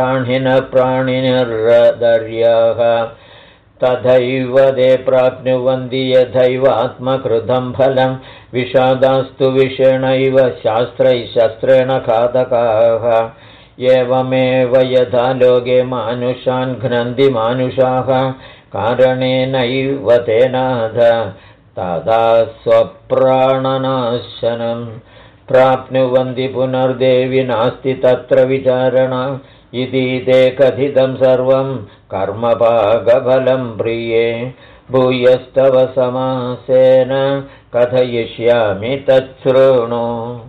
प्राणिनर्दर्यः तथैव ते प्राप्नुवन्ति यथैव आत्मकृतं फलं विषादास्तु विषेणैव शास्त्रैः शस्त्रेण घातकाः एवमेव यथा लोके मानुषान् घ्नन्ति मानुषाः कारणेनैव तेनाथ तदा स्वप्राणनाशनं प्राप्नुवन्ति पुनर्देवि नास्ति तत्र विचारणा इति ते कथितं सर्वं कर्मभागफलं प्रिये भूयस्तव समासेन कथयिष्यामि तच्छृणु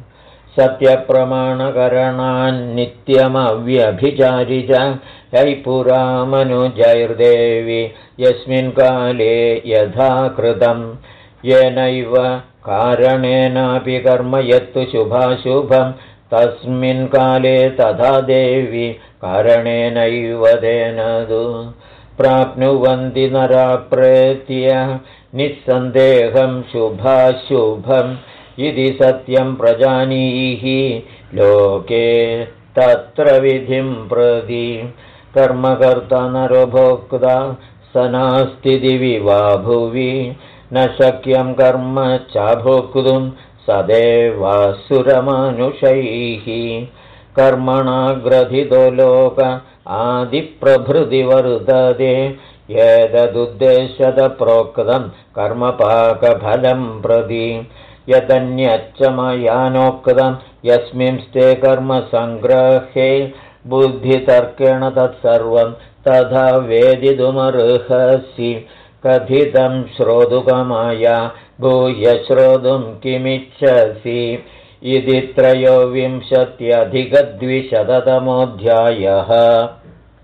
सत्यप्रमाणकरणान्नित्यमव्यभिचारि च यै पुरा मनुजैर्देवि यस्मिन् काले यथा कृतं येनैव कारणेनापि कर्म यत्तु शुभाशुभं तस्मिन् काले तथा देवि कारणेनैव तेन तु प्राप्नुवन्ति नरा प्रेत्य निस्सन्देहं शुभाशुभम् इति सत्यं प्रजानीहि लोके तत्र विधिं प्रति कर्मकर्ता नरो भोक्ता स नास्ति दिवि वा भुवि न शक्यं कर्म चाभोक्तुं सदेवासुरमानुषैः कर्मणा ग्रथितो लोक आदिप्रभृति वर्तते एतदुद्देश्यतप्रोक्तं कर्मपाकफलं प्रति यदन्यच्च मयानोक्तं यस्मिंस्ते कर्मसङ्ग्रहे बुद्धितर्केण तत्सर्वं तथा वेदितुमर्हसि कथितं श्रोतुकमाया भूय श्रोतुं किमिच्छसि इति 23 अधिक 200तमोऽध्यायः।